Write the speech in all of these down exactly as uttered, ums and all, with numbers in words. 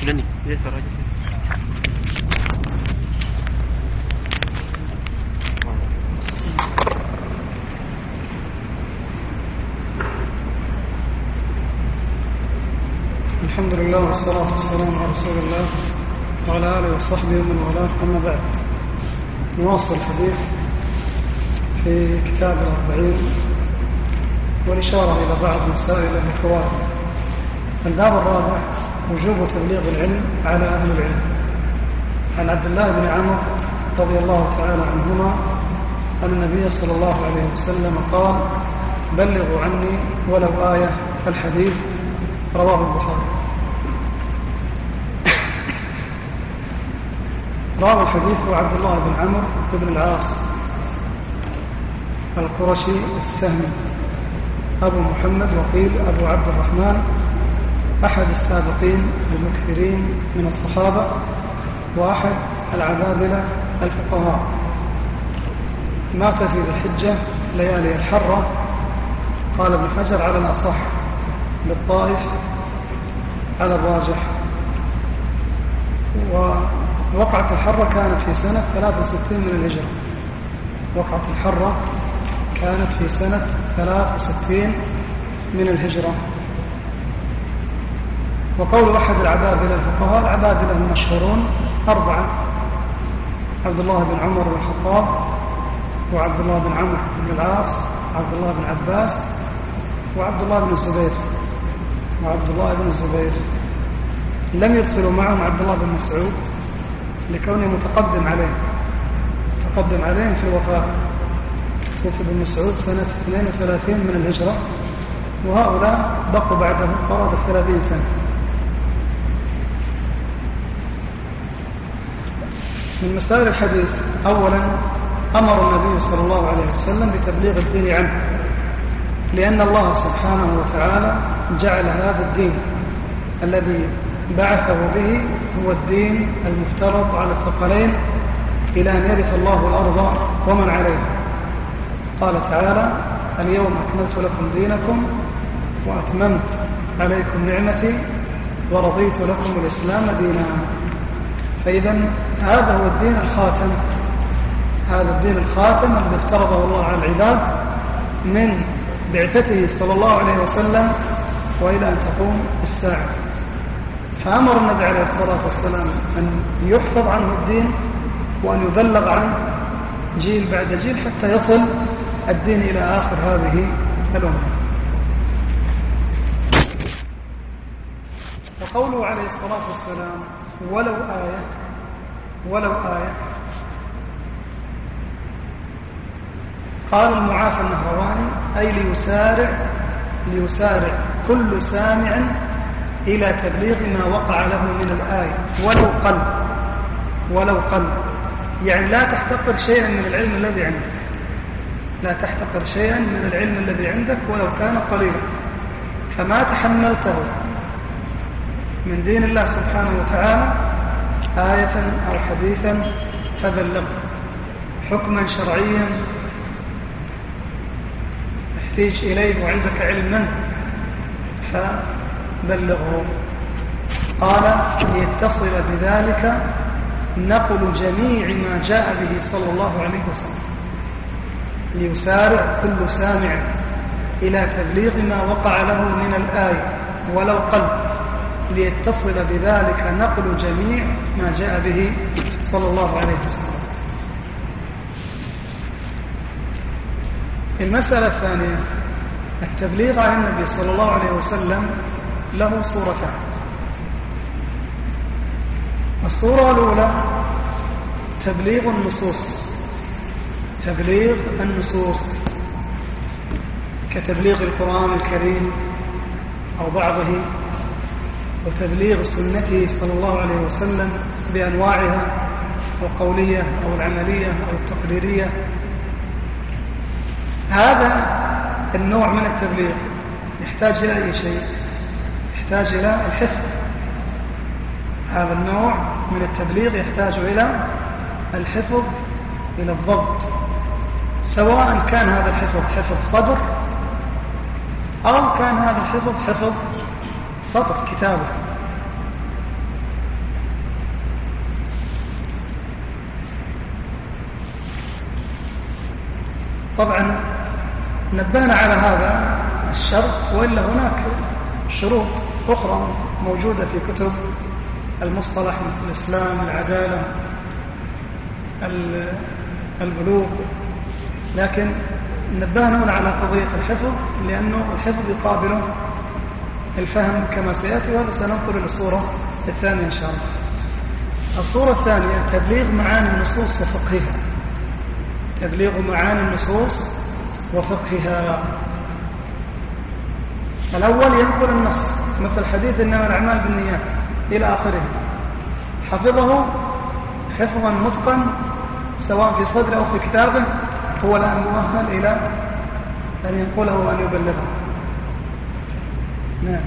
لني ليس الرجل. الحمد لله والصلاة والسلام على رسول الله وعلى آله وصحبه ومن والاه، أما بعد. نواصل الحديث في كتاب الأربعين والإشارة إلى بعض مسائل الحوار. الباب الرابع: وجوب تبليغ العلم على أهل العلم. عن عبد الله بن عمرو رضي الله تعالى عنهما أن النبي صلى الله عليه وسلم قال: بلغوا عني ولو آية. الحديث رواه البخاري. راوي الحديث هو عبد الله بن عمرو بن العاص القرشي السهمي أبو محمد، وقيل أبو عبد الرحمن، أحد السابقين المكثرين من الصحابة وأحد العبادلة الفقهاء. مات في ذي الحجة ليالي الحرة، قال ابن حجر على الأصح، بالطائف على الراجح. ووقعة الحرة كانت في سنة ثلاث وستين من الهجرة. وقعة الحرة كانت في سنة ثلاث وستين من الهجرة. وقول أحد العبادلة الفقهاء، العبادلة المشهورون أربعة: عبد الله بن عمر بن الخطاب، وعبد الله بن عمرو بن العاص، عبد الله بن عباس، وعبد الله بن الزبير وعبد الله بن الزبير. لم يدخلوا معهم عبد الله بن مسعود لكونه متقدم عليه تقدم عليهم في الوفاة. توفي بن مسعود سنة اثنين وثلاثين من الهجرة، وهؤلاء بقوا بعده قرابة ثلاثين سنة. من مسائل الحديث: أولا، أمر النبي صلى الله عليه وسلم بتبليغ الدين عنه، لأن الله سبحانه وتعالى جعل هذا الدين الذي بعثه به هو الدين المفترض على الثقلين إلى أن يرث الله الأرض ومن عليها. قال تعالى: اليوم أكملت لكم دينكم وأتممت عليكم نعمتي ورضيت لكم الإسلام دينا. فإذا هذا هو الدين الخاتم هذا الدين الخاتم الذي افترضه الله على العباد من بعثته صلى الله عليه وسلم وإلى أن تقوم الساعة. فأمر النبي عليه الصلاة والسلام أن يحفظ عنه الدين وأن يبلغ عنه جيل بعد جيل حتى يصل الدين إلى آخر هذه الأمة. وقوله عليه الصلاة والسلام: ولو آية ولو آية، قال المعافى النهرواني: أي ليسارع ليسارع كل سامع إلى تبليغ ما وقع له من الآية ولو قل ولو قل يعني لا تحتقر شيئا من العلم الذي عندك لا تحتقر شيئا من العلم الذي عندك ولو كان قليلا. فما تحملته من دين الله سبحانه وتعالى آية أو حديثا فبلغ، حكما شرعيا تحتاج إليه وعندك علم منه فبلغه. قال: ليتصل بذلك نقل جميع ما جاء به صلى الله عليه وسلم. ليسارع كل سامع إلى تبليغ ما وقع له من الآية ولو قل، ليتصل بذلك نقل جميع ما جاء به صلى الله عليه وسلم. المسألة الثانية: التبليغ عن النبي صلى الله عليه وسلم له صورتان. الصورة الأولى تبليغ النصوص تبليغ النصوص كتبليغ القرآن الكريم أو بعضه، وتبليغ سنته صلى الله عليه وسلم بأنواعها، القولية أو العملية أو التقريرية. هذا النوع من التبليغ يحتاج إلى أي شيء؟ يحتاج إلى الحفظ. هذا النوع من التبليغ يحتاج إلى الحفظ، إلى الضبط، سواء كان هذا الحفظ حفظ صدر أو كان هذا الحفظ حفظ سطر كتابة. طبعا نبهنا على هذا الشرط، وإلا هناك شروط أخرى موجودة في كتب المصطلح مثل الإسلام، العدالة، البلوغ، لكن نبهنا هنا على قضية الحفظ، لأنه الحفظ يقابله الفهم كما سيأتي، وهذا سننقل للصورة الثانية إن شاء الله. الصورة الثانية تبليغ معاني النصوص وفقهها. تبليغ معاني النصوص وفقهها. الأول ينقل النص مثل حديث إنما الأعمال بالنيات إلى آخره، حفظه حفظا متقن سواء في صدره أو في كتابه، هو الآن مؤهل إلى أن ينقله وأن يبلغه. نعم.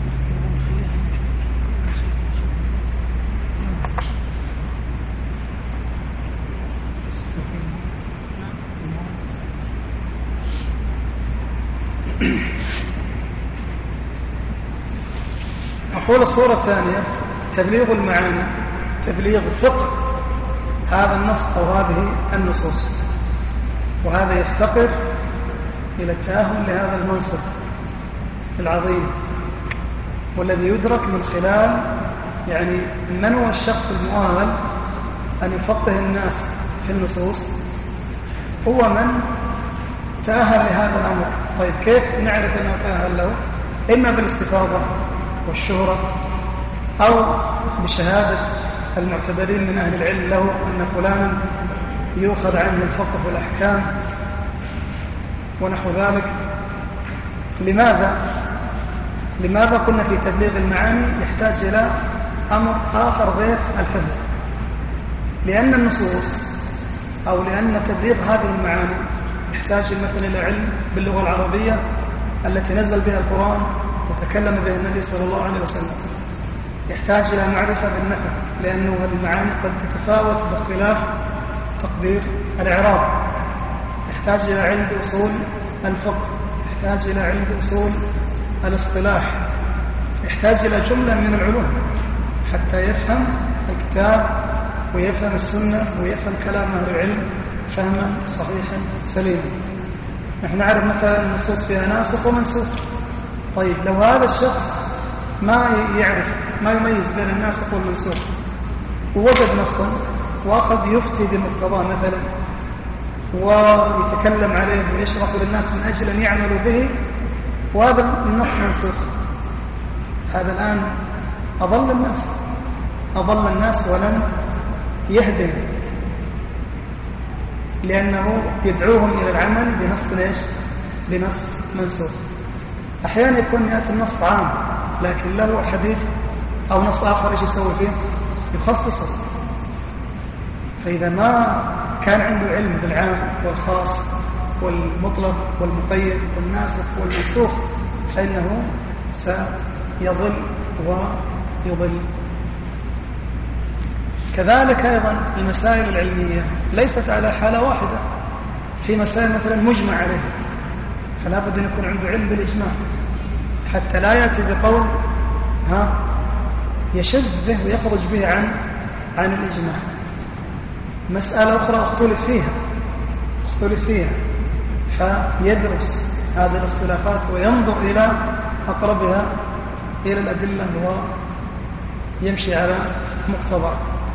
أقول الصورة الثانية تبليغ المعاني، تبليغ فقه هذا النص أو هذه النصوص، وهذا يفتقر إلى التأهل لهذا المنصب العظيم، والذي يدرك من خلال يعني من هو الشخص المؤهل أن يفقه الناس في النصوص، هو من تأهل لهذا الأمر. طيب كيف نعرف أنه تأهل له؟ إما بالاستفاضة والشهرة، أو بشهادة المعتبرين من أهل العلم له أن فلانا يؤخذ عنه الفقه والأحكام ونحو ذلك. لماذا؟ لماذا قلنا في تبليغ المعاني يحتاج إلى أمر آخر غير الحفظ؟ لأن النصوص أو لأن تبليغ هذه المعاني يحتاج مثلا إلى علم باللغة العربية التي نزل بها القرآن وتكلم بها النبي صلى الله عليه وسلم، يحتاج إلى معرفة بالنحو، لأنه هذه المعاني قد تتفاوت باختلاف تقدير الإعراب، يحتاج إلى علم بأصول الفقه، يحتاج إلى علم بأصول الاصطلاح، يحتاج إلى جملة من العلوم حتى يفهم الكتاب ويفهم السنة ويفهم كلام أهل العلم فهما صحيحا سليما. نحن نعرف مثلا النصوص فيها ناسخ ومنسوخ. طيب لو هذا الشخص ما يعرف ما يميز بين الناسخ والمنسوخ ووجد نصا وأخذ يفتي بمقتضاه مثلا ويتكلم عليه ويشرح للناس من أجل أن يعملوا به، وهذا النص منسوخ، هذا الآن أضل الناس أضل الناس ولم يهدم، لأنه يدعوهم إلى العمل بنص ليش؟ بنص منسوخ. أحيانا يكون يأتي النص عام لكن له حديث أو نص آخر إيش يسوي فيه؟ يخصصه. فإذا ما كان عنده علم بالعام والخاص والمطلق والمقيد والناسخ والمنسوخ فإنه سيضل ويضل. كذلك أيضا المسائل العلمية ليست على حالة واحدة، في مسائل مثلا مجمع عليها فلا بد أن يكون عنده علم بالإجماع حتى لا يأتي بقول ها يشذ به ويخرج به عن عن الإجماع. مسألة أخرى اختلف فيها اختلف فيها فيدرس هذه الاختلافات وينظر إلى أقربها إلى الأدلة ويمشي على مقتضى.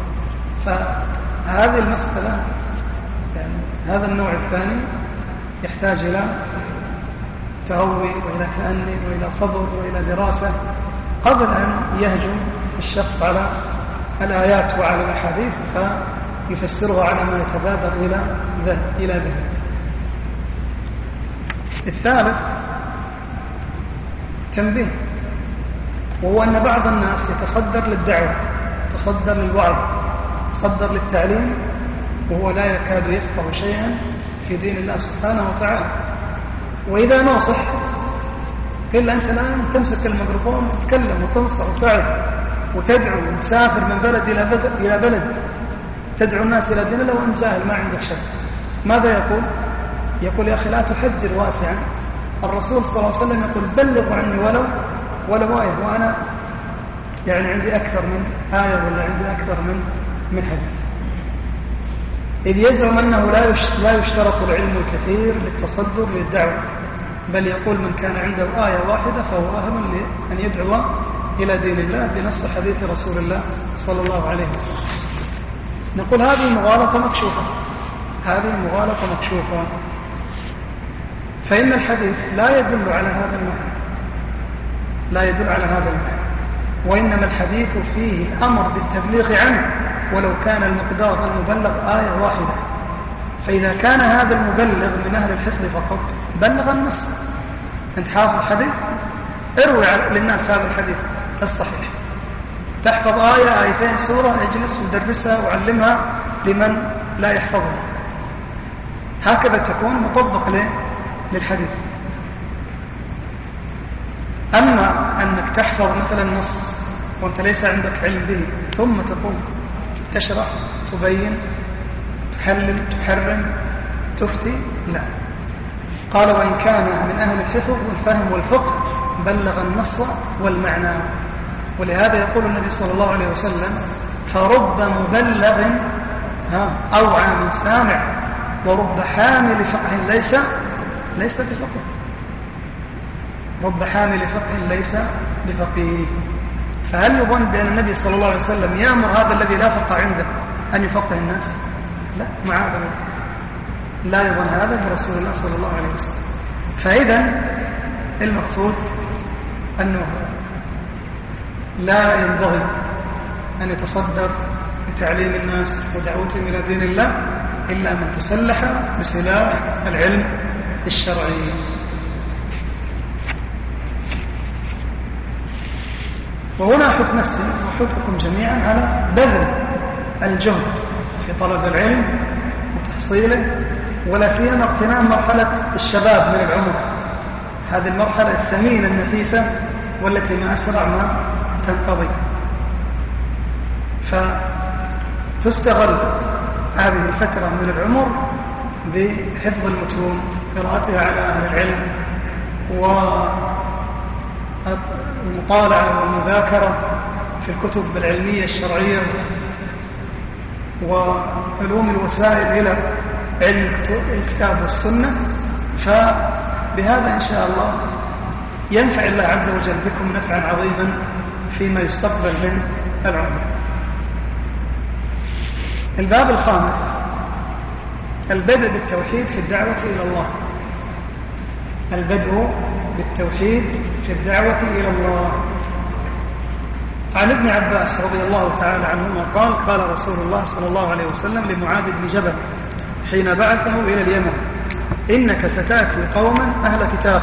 فهذه المسألة يعني هذا النوع الثاني يحتاج إلى تروي وإلى تأني وإلى صبر وإلى دراسة قبل أن يهجم الشخص على الآيات وعلى الأحاديث فيفسرها على ما يتبادر إلى ذهن إلى ذهن. الثالث تنبيه، وهو أن بعض الناس يتصدر للدعوة، يتصدر للوعظ، يتصدر للتعليم وهو لا يكاد يفقه شيئا في دين الله سبحانه وتعالى. وإذا نصح إلا أنت الآن تمسك الميكروفون وتتكلم وتنصح وتعظ وتدعو وتسافر من بلد إلى بلد إلى بلد تدعو الناس إلى دين الله وأنت جاهل ما عندك شك. ماذا يقول؟ يقول يا أخي لا تحجر واسعا، الرسول صلى الله عليه وسلم يقول بلغوا عني ولو ولو آية، وأنا يعني عندي أكثر من آية ولا عندي أكثر من من حديث. إذ يزعم أنه لا يشترط العلم الكثير للتصدر للدعوة، بل يقول من كان عنده آية واحدة فهو أهل لأن يدعو إلى دين الله بنص حديث رسول الله صلى الله عليه وسلم. نقول هذه مغالطة مكشوفة، هذه مغالطة مكشوفة، فإن الحديث لا يدل على هذا المعنى، لا يدل على هذا المعنى، وإنما الحديث فيه الأمر بالتبليغ عنه ولو كان المقدار المبلغ آية واحدة. فإذا كان هذا المبلغ من أهل الحفظ فقط بلغ النص. أنت حافظ الحديث، اروي للناس هذا الحديث الصحيح، تحفظ آية آيتين سورة، اجلس ودرسها وعلمها لمن لا يحفظها. هكذا تكون مطبق للحديث. أما أنك تحفظ مثلا نص وأنت ليس عندك علم به ثم تقوم تشرح تبين تحلل تحرم تفتي، لا. قال وإن كان من أهل الحفظ والفهم والفقه بلغ النص والمعنى. ولهذا يقول النبي صلى الله عليه وسلم فرب مبلغ أوعى من سامع ورب حامل فقه ليس ليس بفقه. رب حامل فقه ليس بفقيه. فهل يظن بأن النبي صلى الله عليه وسلم يأمر هذا الذي لا فقه عنده أن يفقه الناس؟ لا، معاذ الله، لا يظن هذا برسول الله صلى الله عليه وسلم. فإذا المقصود أنه لا ينبغي أن يتصدر لتعليم الناس ودعوتهم إلى دين الله إلا من تسلح بسلاح العلم الشرعي. وهنا أحث نفسي وأحثكم جميعا على بذل الجهد في طلب العلم وتحصيله، ولا سيما اغتنام مرحلة الشباب من العمر، هذه المرحلة الثمينة النفيسة والتي ما أسرع ما تنقضي. فتستغل هذه الفترة من العمر بحفظ المتون، قراءتها على أهل العلم، والمطالعة والمذاكرة في الكتب العلمية الشرعية وعلوم الوسائل إلى علم الكتاب والسنة. فبهذا إن شاء الله ينفع الله عز وجل بكم نفعا عظيما فيما يستقبل من العمر. الباب الخامس البدء بالتوحيد في الدعوة إلى الله. البدء بالتوحيد في الدعوة إلى الله. عن ابن عباس رضي الله تعالى عنهما قال قال رسول الله صلى الله عليه وسلم لمعاذ بن جبل حين بعثه إلى اليمن إنك ستأتي قوما أهل كتاب،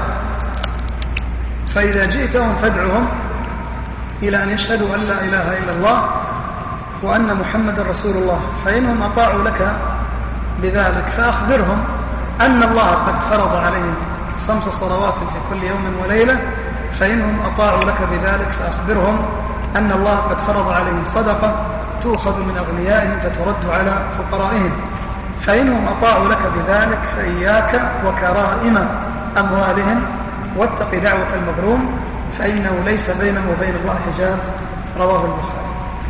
فإذا جئتهم فادعهم إلى أن يشهدوا أن لا إله إلا الله وأن محمد رسول الله، فإنهم أطاعوا لك بذلك فأخبرهم أن الله قد فرض عليهم خمس صلوات في كل يوم وليلة، فإنهم أطاعوا لك بذلك فأخبرهم أن الله قد فرض عليهم صدقة تؤخذ من أغنيائهم فترد على فقرائهم، فإنهم أطاعوا لك بذلك فإياك وكرائم أموالهم واتق دعوة المظلوم فإنه ليس بينه وبين الله حجاب. رواه البخاري.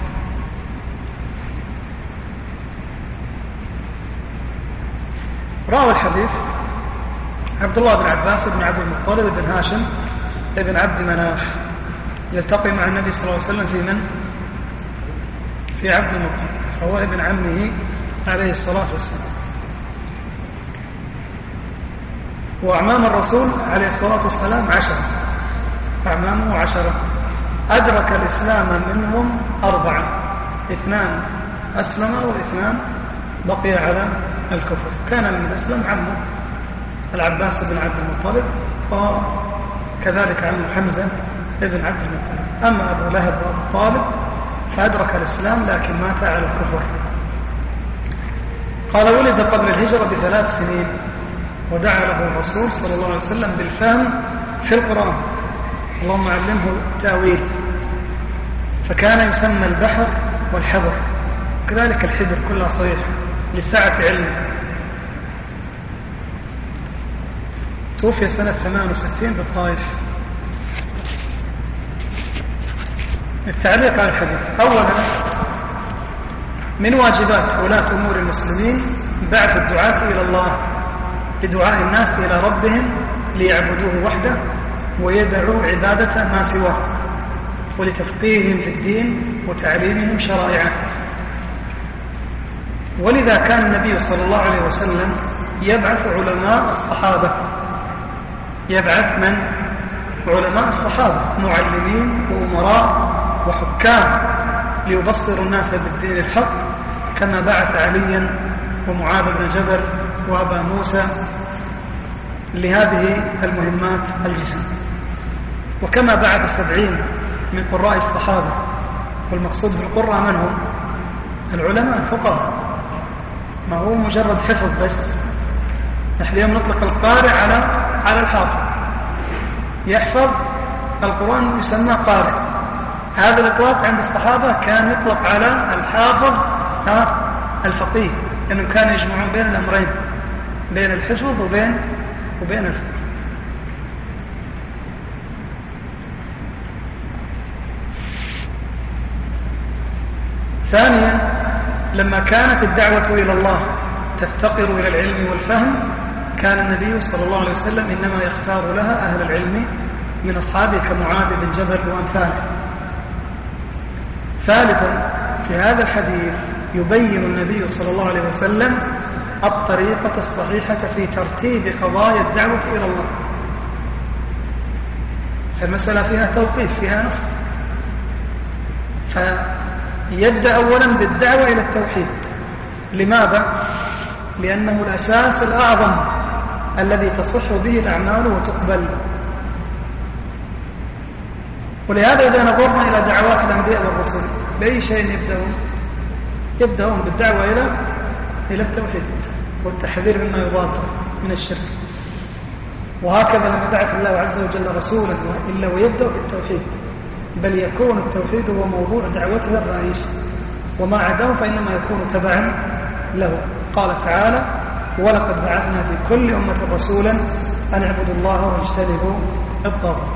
راوي الحديث عبد الله بن عباس بن عبد المطلب بن هاشم بن عبد مناف، يلتقي مع النبي صلى الله عليه وسلم في من؟ في عبد المطلب، هو ابن عمه عليه الصلاة والسلام. وأعمام الرسول عليه الصلاة والسلام عشرة، أعمامه عشرة، أدرك الإسلام منهم أربعة، اثنان أسلم واثنان بقي على الكفر. كان من الأسلم عمه العباس بن عبد المطلب، وكذلك عمه حمزة ابن عبد المطلب. أما أبو لهب وأبو طالب فأدرك الإسلام لكن مات على الكفر. قال ولد قبل الهجرة بثلاث سنين، ودعا له الرسول صلى الله عليه وسلم بالفهم في القرآن، اللهم علمه التأويل، فكان يسمى البحر والحبر، كذلك الحبر كلها صحيح لسعة علمه. توفي سنة ثمان وستين بالطائف. التعليق على الحديث. أولا من واجبات ولاة أمور المسلمين بعث الدعاة إلى الله بدعاء الناس إلى ربهم ليعبدوه وحده ويدعوا عبادة ما سواه ولتفقيههم في الدين وتعليمهم شرائعه. ولذا كان النبي صلى الله عليه وسلم يبعث علماء الصحابة يبعث من؟ علماء الصحابة معلمين وأمراء وحكام ليبصروا الناس بالدين الحق، كما بعث عليا ومعاذ بن جبل وأبا موسى لهذه المهمات الجسم، وكما بعث سبعين من قراء الصحابة. والمقصود بالقراء من هم؟ العلماء الفقهاء، ما هو مجرد حفظ بس. نحن اليوم نطلق القارئ على على الحافظ، يحفظ القرآن يسمى قارئ. هذا الإطلاق عند الصحابة كان يطلق على الحافظ الفقيه، لأنهم كانوا يجمعون بين الأمرين، بين الحفظ وبين وبين الفقه. ثانيا، لما كانت الدعوة إلى الله تفتقر إلى العلم والفهم، كان النبي صلى الله عليه وسلم إنما يختار لها أهل العلم من أصحابه كمعاذ بن جبل وأمثاله. ثالثا، في هذا الحديث يبين النبي صلى الله عليه وسلم الطريقة الصحيحة في ترتيب قضايا الدعوة إلى الله. فالمسألة فيها توقيف، فيها نص. فيبدأ أولا بالدعوة إلى التوحيد. لماذا؟ لأنه الأساس الأعظم الذي تصح به الأعمال وتقبل. ولهذا إذا نظرنا إلى دعوات الأنبياء والرسل بأي شيء يبدأون؟ يبدأون بالدعوة إلى إلى التوحيد والتحذير مما يضاده من الشرك. وهكذا لما بعث الله عز وجل رسولا إلا ويبدأ بالتوحيد، بل يكون التوحيد هو موضوع دعوته الرئيسي، وما عداه فإنما يكون تبعا له. قال تعالى: ولقد بعثنا في كل أمة رسولا أن اعبدوا الله واجتنبوا الطاغوت.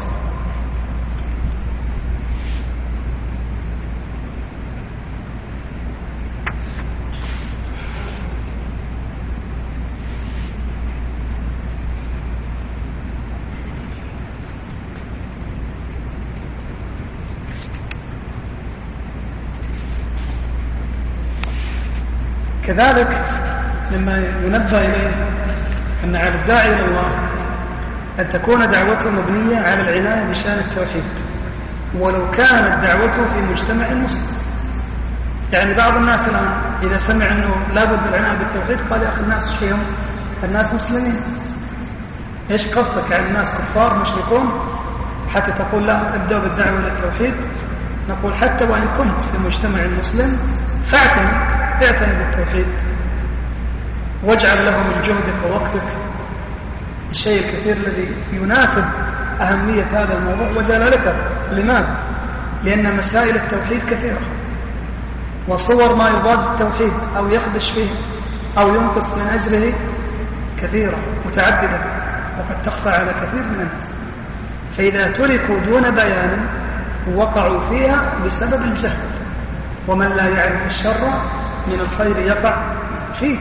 كذلك مما ينبه إليه أن على الداعي إلى الله أن تكون دعوته مبنية على العناية بشأن التوحيد، ولو كانت دعوته في مجتمع مسلم. يعني بعض الناس الآن إذا سمع أنه لابد بالعناية بالتوحيد قال: يا أخي الناس فيهم الناس مسلمين، إيش قصدك؟ يعني الناس كفار مشركون حتى تقول لا ابدأوا بالدعوة إلى التوحيد؟ نقول حتى وإن كنت في مجتمع مسلم فاعتني اعتني بالتوحيد، واجعل له من جهدك ووقتك الشيء الكثير الذي يناسب أهمية هذا الموضوع وجلالته. لماذا؟ لأن مسائل التوحيد كثيرة، وصور ما يضاد التوحيد أو يخدش فيه أو ينقص من أجله كثيرة متعددة، وقد تخفى على كثير من الناس. فإذا تركوا دون بيان وقعوا فيها بسبب الجهل، ومن لا يعرف الشر من الخير يقع فيه.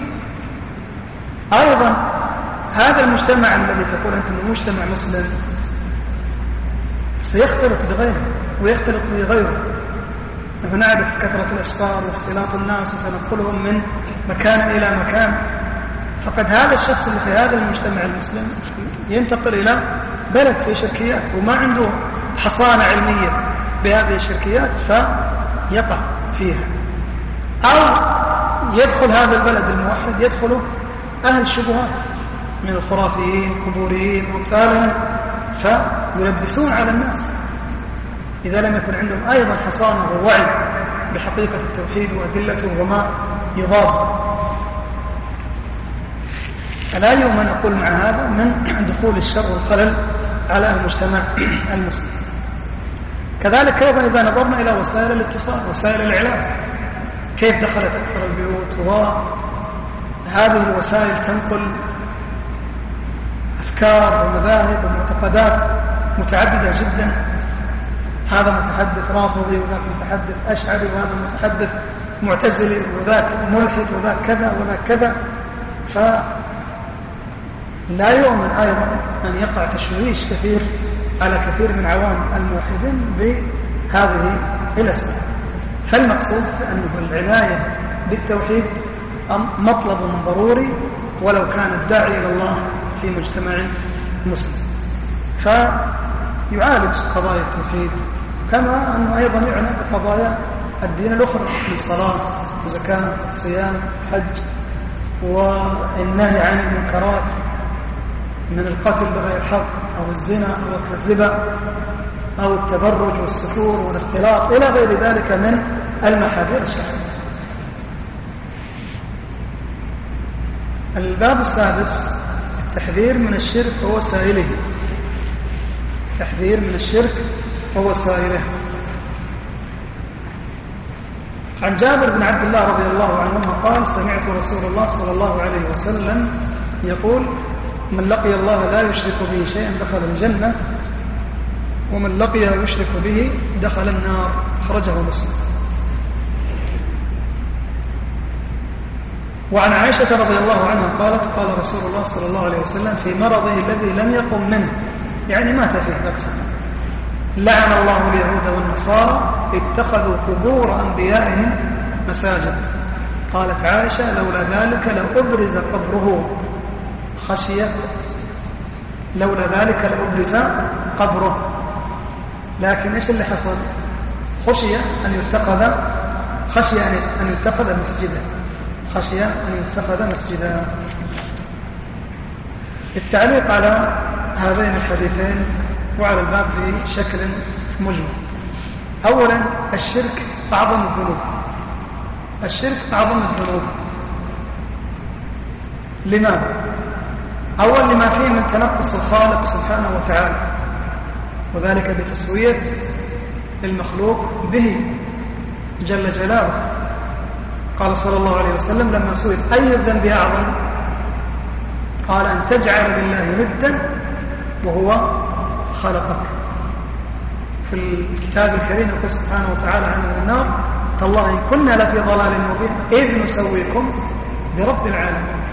أيضا هذا المجتمع الذي تقول أنت أنه مجتمع مسلم سيختلط بغيره ويختلط بغيره. نحن نعرف كثرة الأسفار واختلاط الناس وتنقلهم من مكان إلى مكان، فقد هذا الشخص اللي في هذا المجتمع المسلم ينتقل إلى بلد في شركيات وما عنده حصانة علمية بهذه الشركيات فيقع فيها، أو يدخل هذا البلد الموحد يدخل أهل الشبهات من الخرافيين القبوريين وامثالهم فيلبسون على الناس إذا لم يكن عندهم أيضا حصانة ووعي بحقيقة التوحيد وأدلته وما يضاد. فلا يوم أن أقول مع هذا من دخول الشر والخلل على المجتمع المسلم. كذلك أيضا إذا نظرنا إلى وسائل الاتصال وسائل الإعلام كيف دخلت أكثر البيوت، وهذه الوسائل تنقل أفكار ومذاهب ومعتقدات متعددة جدا. هذا متحدث رافضي وذاك متحدث أشعري وهذا متحدث معتزلي وذاك ملحد وذاك كذا وذاك كذا. فلا يؤمن أيضا أن يقع تشويش كثير على كثير من عوام الموحدين بهذه الأسباب. فالمقصود أنه العناية بالتوحيد مطلب ضروري ولو كان الداعي إلى الله في مجتمع مسلم، فيعالج قضايا التوحيد كما أنه أيضا يعنى بقضايا الدين الأخرى من صلاة وزكاة صيام حج والنهي عن المنكرات من القتل بغير حق أو الزنا أو الكذبة أو التبرج والسفور والاختلاط إلى غير ذلك من المحاذير الشرعية. الباب السادس التحذير من الشرك ووسائله. التحذير من الشرك ووسائله. عن جابر بن عبد الله رضي الله عنهما قال سمعت رسول الله صلى الله عليه وسلم يقول من لقي الله لا يشرك به شيئا دخل الجنة ومن لقيه يشرك به دخل النار. أخرجه مسلم. وعن عائشة رضي الله عنها قالت قال رسول الله صلى الله عليه وسلم في مرضه الذي لم يقم منه يعني مات فيه أكثر لعن الله اليهود والنصارى اتخذوا قبور أنبيائهم مساجد. قالت عائشة لولا ذلك لأبرز قبره خشية لولا ذلك لأبرز قبره. لكن إيش اللي حصل؟ خشية أن يتخذ خشية أن يتخذ مسجدا خشية أن يتخذ مسجدا. التعليق على هذين الحديثين وعلى الباب بشكل مجمل. أولا الشرك أعظم الذنوب. الشرك أعظم الذنوب. لماذا؟ أول لما فيه من تنقص الخالق سبحانه وتعالى وذلك بتسوية المخلوق به جل جلاله. قال صلى الله عليه وسلم لما سئل أي الذنب أعظم قال أن تجعل لله ندا وهو خلقك. في الكتاب الكريم يقول سبحانه وتعالى عن النار تالله إن كنا لفي ضلال مبين إذ نسويكم برب العالمين.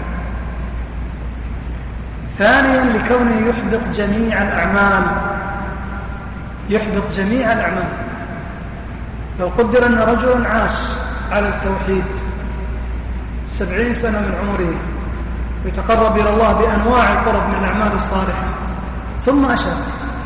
ثانيا لكونه يحبط جميع الأعمال يحبط جميع الأعمال. لو قدر أن رجل عاش على التوحيد سبعين سنة من عمره ويتقرب إلى الله بأنواع القرب من الأعمال الصالحة ثم أشرك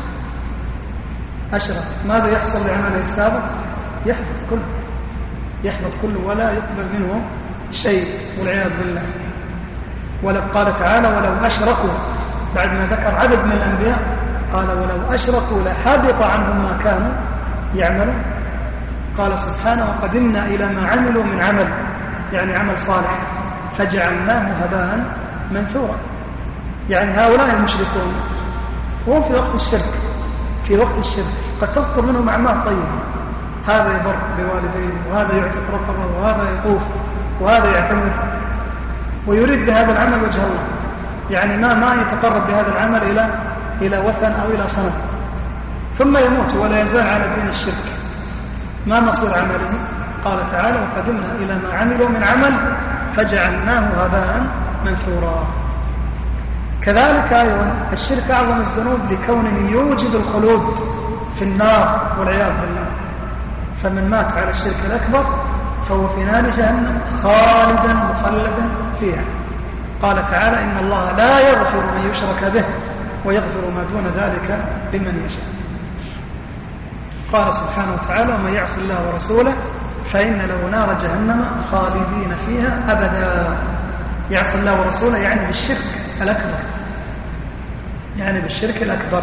أشرك ماذا يحصل لعمله السابق؟ يحبط كله يحبط كله ولا يقبل منه شيء والعياذ بالله. ولو قال تعالى ولو أشركوا بعد ما ذكر عدد من الأنبياء قال ولو أشركوا لحبط عنهم ما كانوا يعملون. قال سبحانه وقدمنا إلى ما عملوا من عمل يعني عمل صالح فجعلناه هباء منثورا. يعني هؤلاء المشركون هم في وقت الشرك في وقت الشرك قد تصدر منهم أعمال طيبة. هذا يبر بوالديه وهذا يعتق رقبه وهذا يطوف وهذا يعتمر ويريد بهذا العمل وجه الله. يعني ما ما يتقرب بهذا العمل إلى إلى وثن أو إلى صنم ثم يموت ولا يزال على دين الشرك. ما مصير عمله؟ قال تعالى وقدمنا إلى ما عملوا من عمل فجعلناه هباء منثورا. كذلك أيضا الشرك أعظم الذنوب لكونه يوجب الخلود في النار والعياذ بالله. فمن مات على الشرك الأكبر فهو في نار جهنم خالدا مخلدا فيها. قال تعالى إن الله لا يغفر من يشرك به ويغفر ما دون ذلك لمن يشاء. قال سبحانه وتعالى ومن يعص الله ورسوله فإن له نار جهنم خالدين فيها أبدا. يعصي الله ورسوله يعني بالشرك الأكبر يعني بالشرك الأكبر.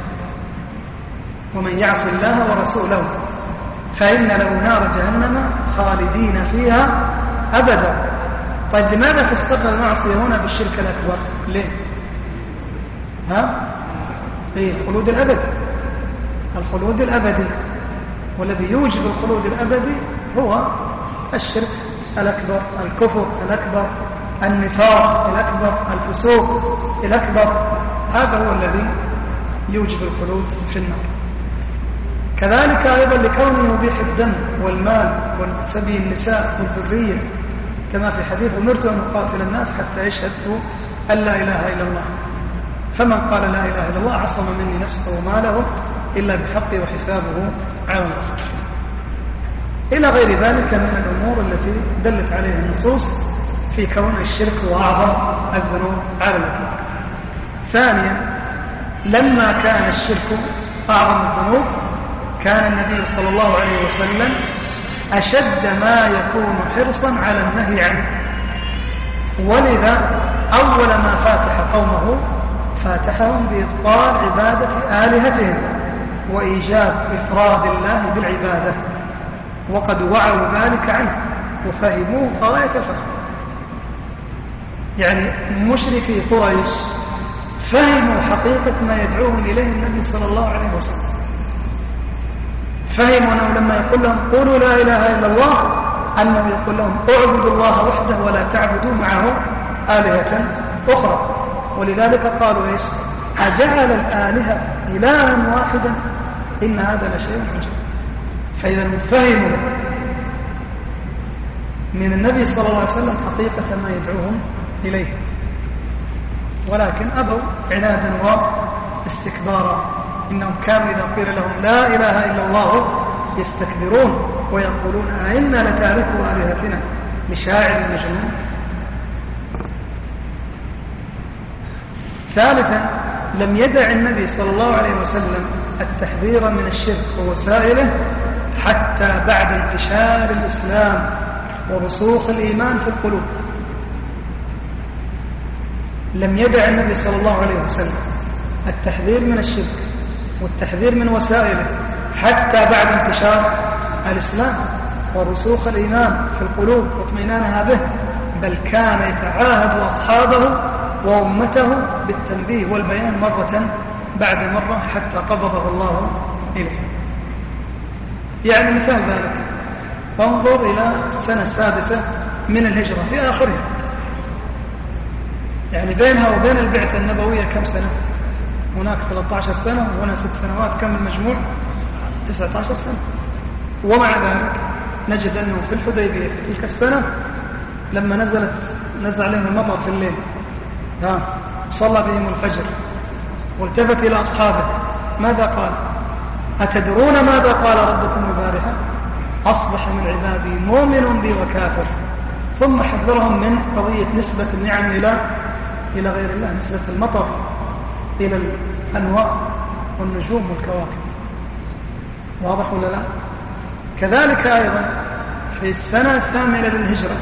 ومن يعص الله ورسوله فإن له نار جهنم خالدين فيها أبدا. طيب لماذا تستقر المعصية هنا بالشرك الأكبر؟ ليه؟ ها؟ ليه؟ الخلود الأبدي الخلود الأبدي والذي يوجب الخلود الأبدي هو الشرك الأكبر الكفر الأكبر النفاق الأكبر الفسوق الأكبر. هذا هو الذي يوجب الخلود في النار. كذلك أيضا لكونه يبيح الدم والمال وسبي النساء والذرية، كما في حديث أمرت أن أقاتل الناس حتى يشهدوا أن لا إله إلا الله، فمن قال لا إله إلا الله عصم مني نفسه وماله إلا بحقه وحسابه على الله، إلى غير ذلك من الأمور التي دلت عليها النصوص في كون الشرك وأعظم الذنوب على الإطلاق. ثانيا، لما كان الشرك أعظم الذنوب كان النبي صلى الله عليه وسلم أشد ما يكون حرصا على النهي عنه، ولذا أول ما فاتح قومه فاتحهم بإبطال عبادة آلهتهم وإيجاب إفراد الله بالعبادة، وقد وعوا ذلك عنه وفهموه غاية الفهم. يعني مشركي قريش فهموا حقيقة ما يدعوهم إليه النبي صلى الله عليه وسلم، فهموا أنه لما يقول لهم قولوا لا إله إلا الله أنه يقول لهم اعبدوا الله وحده ولا تعبدوا معه آلهة أخرى، ولذلك قالوا إيش؟ أجعل الآلهة إلها واحدا إن هذا لشيء عجيب. فإذا فهموا من النبي صلى الله عليه وسلم حقيقة ما يدعوهم إليه، ولكن أبوا عنادا واستكبارا. إنهم كانوا إذا قيل لهم لا إله إلا الله يستكبرون ويقولون أئنا لتاركوا آلهتنا لشاعر مجنون. ثالثا، لم يدع النبي صلى الله عليه وسلم التحذير من الشرك ووسائله حتى بعد انتشار الإسلام ورسوخ الإيمان في القلوب. لم يدع النبي صلى الله عليه وسلم التحذير من الشرك والتحذير من وسائله حتى بعد انتشار الإسلام ورسوخ الإيمان في القلوب واطمئنانها به، بل كان يتعاهد أصحابه وأمته بالتنبيه والبيان مرة بعد مرة حتى قبضه الله إليه. يعني مثال ذلك، فانظر إلى السنة السادسة من الهجرة في آخرها، يعني بينها وبين البعثة النبوية كم سنة؟ هناك ثلاثة عشر سنة وهنا ست سنوات، كم المجموع؟ تسعة عشر سنة. ومع ذلك نجد أنه في الحديبية في تلك السنة لما نزلت نزل عليهم المطر في الليل ها صلى بهم الفجر والتفت إلى أصحابه ماذا قال؟ أتدرون ماذا قال ربكم البارحة؟ أصبح من عبادي مؤمن بي وكافر. ثم حذرهم من قضية نسبة النعم إلى إلى غير الله، نسبة المطر إلى الأنواع والنجوم والكواكب. واضح ولا لا؟ كذلك أيضا في السنة الثامنة للهجرة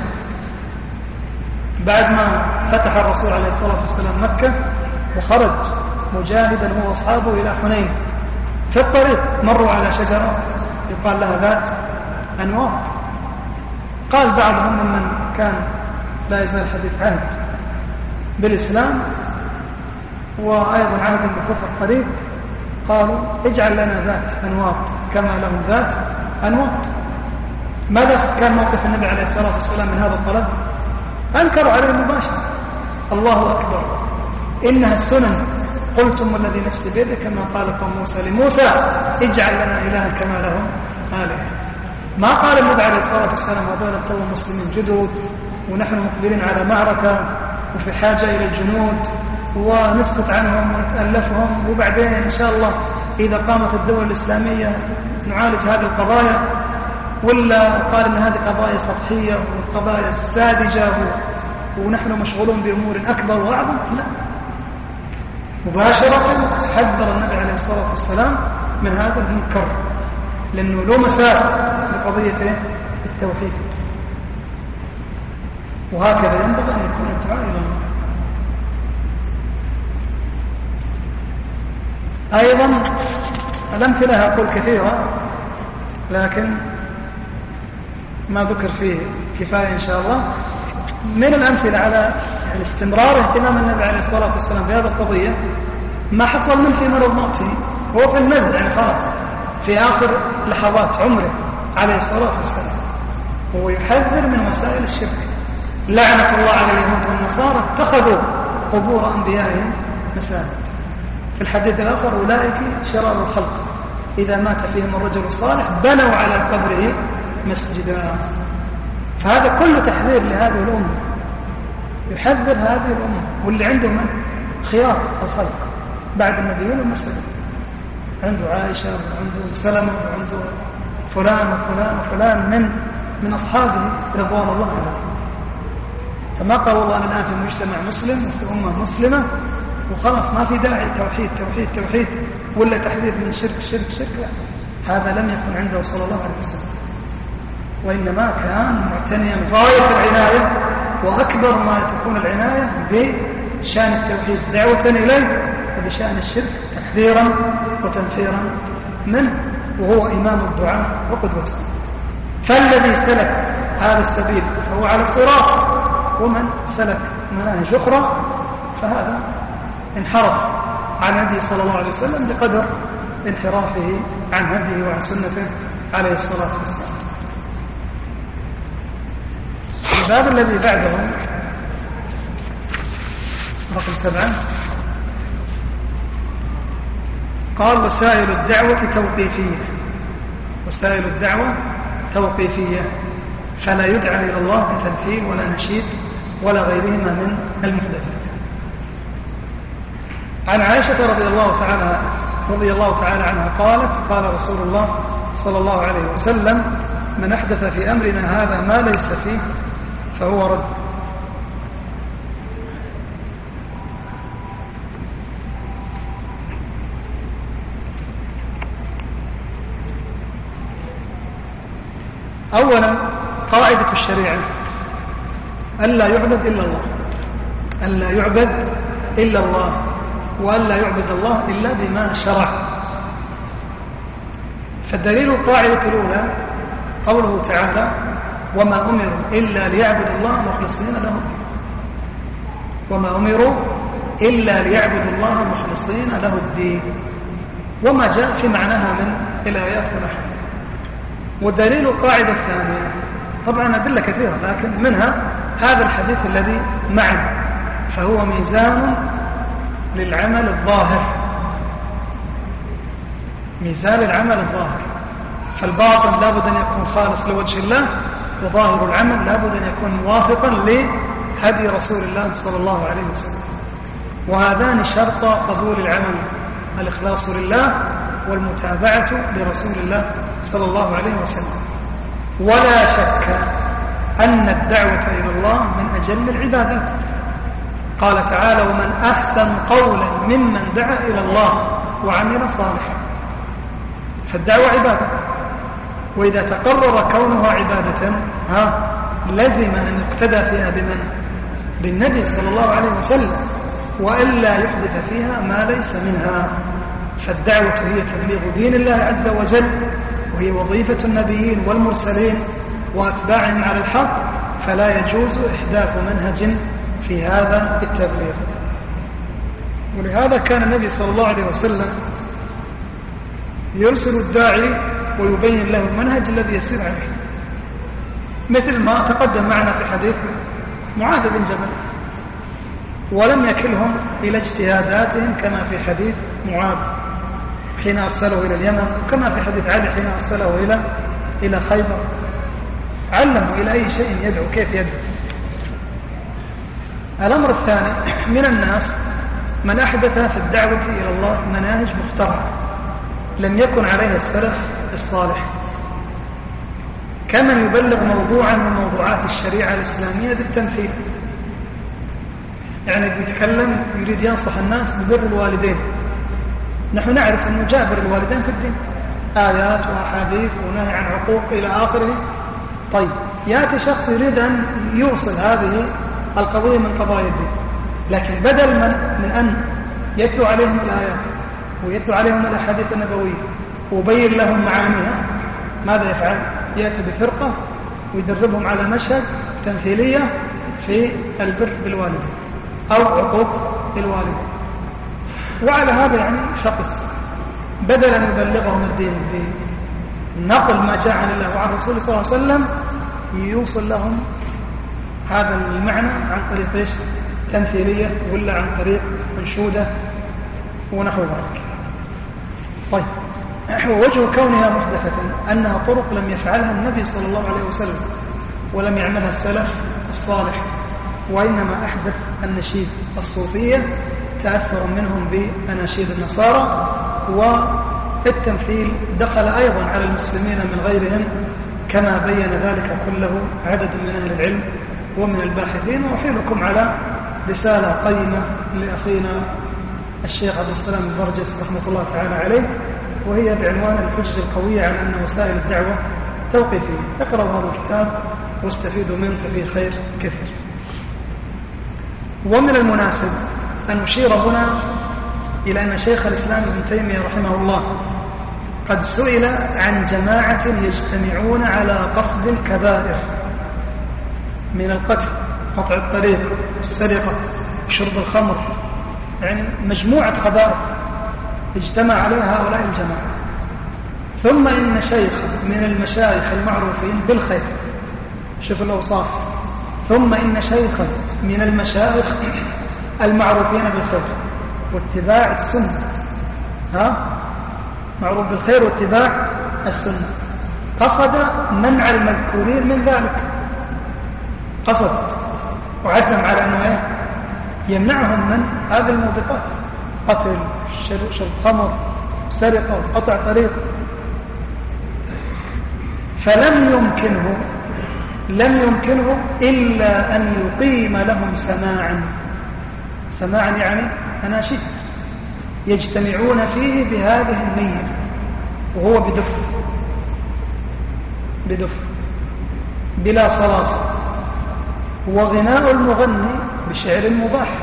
بعد ما فتح الرسول عليه الصلاة والسلام مكة وخرج مجاهدا هو وأصحابه إلى حنين، في الطريق مروا على شجرة يقال لها ذات أنواط. قال بعضهم ممن كان لا يزال حديث عهد بالإسلام وأيضا عهد بالكفر قريب، قالوا اجعل لنا ذات أنواط كما لهم ذات أنواط. ماذا كان موقف النبي عليه الصلاة والسلام من هذا الطلب؟ أنكروا عليه مباشرة. الله أكبر، إنها السنن، قلتم والذي نفسي بيده كما قال قوم موسى لموسى اجعل لنا إلها كما لهم آلهة. ما قال النبي عليه الصلاة والسلام هذول القوم المسلمين جدد ونحن مقبلين على معركة وفي حاجة إلى الجنود ونسكت عنهم ونتألفهم وبعدين إن شاء الله إذا قامت الدول الإسلامية نعالج هذه القضايا، ولا قال إن هذه قضايا سطحية وقضايا ساذجة ونحن مشغولون بأمور أكبر وأعظم. لا، مباشرة حذر النبي عليه الصلاة والسلام من هذا المنكر، لأنه له مساس لقضية التوحيد، وهكذا ينبغي أن يكون الدعاء إلى الله. أيضا الأمثلة أقول كثيرة لكن ما ذكر فيه كفاية إن شاء الله. من الأمثلة على استمرار اهتمام النبي عليه الصلاة والسلام بهذه القضية ما حصل من في مرض موته، هو في النزع يعني خلاص في آخر لحظات عمره عليه الصلاة والسلام، هو يحذر من وسائل الشرك. لعنة الله على اليهود والنصارى اتخذوا قبور أنبيائهم مساجد. في الحديث الآخر أولئك شرار الخلق إذا مات فيهم الرجل الصالح بنوا على قبره مسجدا. فهذا كله تحذير لهذه الأمة، يحذر هذه الأمة، واللي عنده من خيار الخلق بعد النبيين والمرسلين، عنده عائشة وعنده سلمة وعنده فلان وفلان وفلان من من أصحابه رضوان الله عليهم. فما قال الله الآن في مجتمع مسلم وفي أمة مسلمة وخلاص ما في داعي توحيد توحيد توحيد ولا تحذير من شرك شرك شرك. هذا لم يكن عنده صلى الله عليه وسلم، وإنما كان معتنيا غاية العناية وأكبر ما تكون العناية بشأن التوحيد دعوة إليه، وبشأن الشرك تحذيرا وتنفيرا منه، وهو إمام الدعاء وقدوته. فالذي سلك هذا السبيل فهو على الصراط، ومن سلك مناهج أخرى فهذا انحرف عن هدي صلى الله عليه وسلم بقدر انحرافه عن هديه وعن سنته عليه الصلاة والسلام. الباب الذي بعده رقم سبعة قال وسائل الدعوة توقيفية. وسائل الدعوة توقيفية، فلا يدعى إلى الله بتمثيل ولا نشيد ولا غيرهما من المحدثات. عن عائشة رضي الله تعالى رضي الله تعالى عنها قالت قال رسول الله صلى الله عليه وسلم من أحدث في أمرنا هذا ما ليس فيه فهو رد. أولا قاعدة الشريعة ألا يعبد إلا الله، ألا يعبد إلا الله، وألا يعبد الله إلا بما شرع. فالدليل القاعدة الأولى قوله تعالى وما أمروا إلا ليعبدوا الله مخلصين له الدين. وما أمروا إلا ليعبدوا الله مخلصين له الدين، وما جاء في معناها من الآيات والأحاديث. والدليل القاعدة الثانية طبعا أدلة كثيرة، لكن منها هذا الحديث الذي معنا، فهو ميزان للعمل الظاهر، ميزان العمل الظاهر. فالباطن لابد أن يكون خالص لوجه الله، وظاهر العمل لابد أن يكون موافقا لهدي رسول الله صلى الله عليه وسلم. وهذان شرط قبول العمل، الإخلاص لله والمتابعة لرسول الله صلى الله عليه وسلم. ولا شك أن الدعوة إلى الله من أجل العبادات. قال تعالى ومن أحسن قولا ممن دعا إلى الله وعمل صالحا. فالدعوة عبادة، وإذا تقرر كونها عبادة ها لزم أن يقتدى فيها بمن؟ بالنبي صلى الله عليه وسلم، وإلا يحدث فيها ما ليس منها. فالدعوة هي تبليغ دين الله عز وجل، وهي وظيفة النبيين والمرسلين وأتباعهم على الحق، فلا يجوز إحداث منهج في هذا التبليغ. ولهذا كان النبي صلى الله عليه وسلم يرسل الداعي ويبين له المنهج الذي يسير عليه، مثل ما تقدم معنا في حديث معاذ بن جبل، ولم يكلهم إلى اجتهاداتهم كما في حديث معاذ حين أرسله إلى اليمن، وكما في حديث علي حين أرسله إلى إلى خيبر. علموا إلى أي شيء يدعو، كيف يدعو. الأمر الثاني من الناس من أحدث في الدعوة إلى الله مناهج مخترعة لم يكن عليها السلف الصالح، كمن يبلغ موضوعا من موضوعات الشريعة الإسلامية بالتمثيل. يعني بيتكلم يريد ينصح الناس ببر الوالدين. نحن نعرف أنه جاء بر الوالدين في الدين، آيات وأحاديث ونهي عن عقوق إلى آخره. طيب يأتي شخص يريد أن يوصل هذه القضية من قضايا الدين، لكن بدل من, من أن يتلو عليهم الآيات ويتلو عليهم الأحاديث النبوية ويبين لهم معانيها، ماذا يفعل؟ يأتي بفرقة ويدربهم على مشهد تمثيلية في البر بالوالدين أو عقوق الوالدين. وعلى هذا يعني شخص بدل أن يبلغهم الدين بنقل ما جاء عن الله وعن رسوله صلى الله عليه وسلم، يوصل لهم هذا المعنى عن طريق إيش؟ تمثيلية، ولا عن طريق انشودة ونحو ذلك. طيب ووجه كونها محدثة أنها طرق لم يفعلها النبي صلى الله عليه وسلم ولم يعملها السلف الصالح، وإنما أحدث النشيد الصوفية تأثر منهم بأناشيد النصارى، والتمثيل دخل أيضا على المسلمين من غيرهم كما بين ذلك كله عدد من أهل العلم ومن الباحثين. وأحيلكم على رسالة قيمة لأخينا الشيخ عبد السلام البرجس رحمة الله تعالى عليه، وهي بعنوان الحجج القوية على أن وسائل الدعوة توقيفية. اقرأوا هذا الكتاب واستفيدوا منه فيه خير كثير. ومن المناسب أن أشير هنا إلى أن شيخ الإسلام ابن تيمية رحمه الله قد سئل عن جماعة يجتمعون على قصد الكبائر من القتل، قطع الطريق، السرقة، شرب الخمر، يعني مجموعة خبائث اجتمع عليها هؤلاء الجماعة. ثم إن شيخ من المشايخ المعروفين بالخير، شوف الأوصاف، ثم إن شيخا من المشايخ المعروفين بالخير واتباع السنة، ها معروف بالخير واتباع السنة، قصد منع المذكورين من ذلك، قصد وعزم على أنه يمنعهم من هذه الموبقات، قتل، شرب خمر، سرقة، قطع طريق. فلم يمكنه لم يمكنه إلا أن يقيم لهم سماعا، سماعا يعني أناشيد يجتمعون فيه بهذه النية، وهو بدف بدف بلا صلاصة، وغناء المغني بشعر مباح.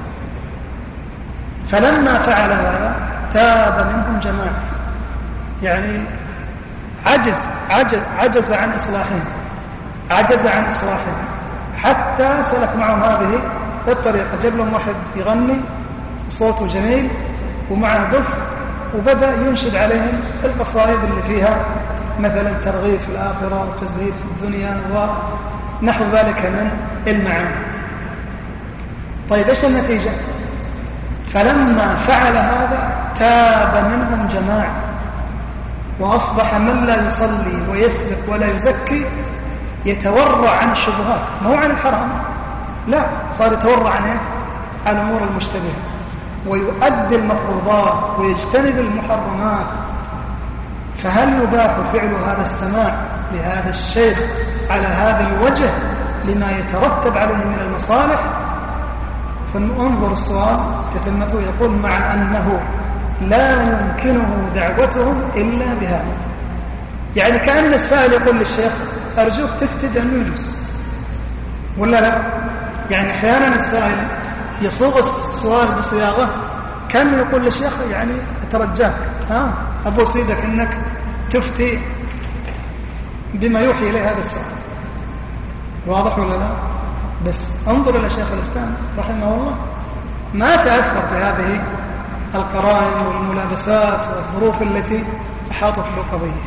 فلما فعل هذا تاب منهم جماعة، يعني عجز عجز عجز عن إصلاحهم عجز عن إصلاحهم حتى سلك معهم هذه الطريقة. جاب لهم واحد يغني صوته جميل ومعه دف، وبدأ ينشد عليهم القصائد اللي فيها مثلا ترغيب في الآخرة وتزهيد في الدنيا ونحو ذلك من المعاني. طيب ايش النتيجة؟ فلما فعل هذا تاب منهم جماعة، وأصبح من لا يصلي ويسرق ولا يزكي يتورع عن الشبهات، ما هو عن الحرام، لا، صار يتورع عن ايه؟ عن الأمور المشتبهة، ويؤدي المفروضات ويجتنب المحرمات. فهل يباح فعل هذا السماع لهذا الشيخ على هذا الوجه لما يترتب عليه من المصالح؟ فانظر السؤال تتمته، يقول مع أنه لا يمكنه دعوتهم إلا بهذا. يعني كأن السائل يقول للشيخ أرجوك تفتد أنه يجوز ولا لا؟ يعني أحيانا السائل يصوغ السؤال بصياغة كان يقول للشيخ يعني أترجاك، ها أبو سيدك أنك تفتي بما يوحي إليه هذا السؤال. واضح ولا لا؟ بس انظر إلى شيخ الإسلام رحمه الله، ما تأثر بهذه القرائن والملابسات والظروف التي أحاطت بالقضية،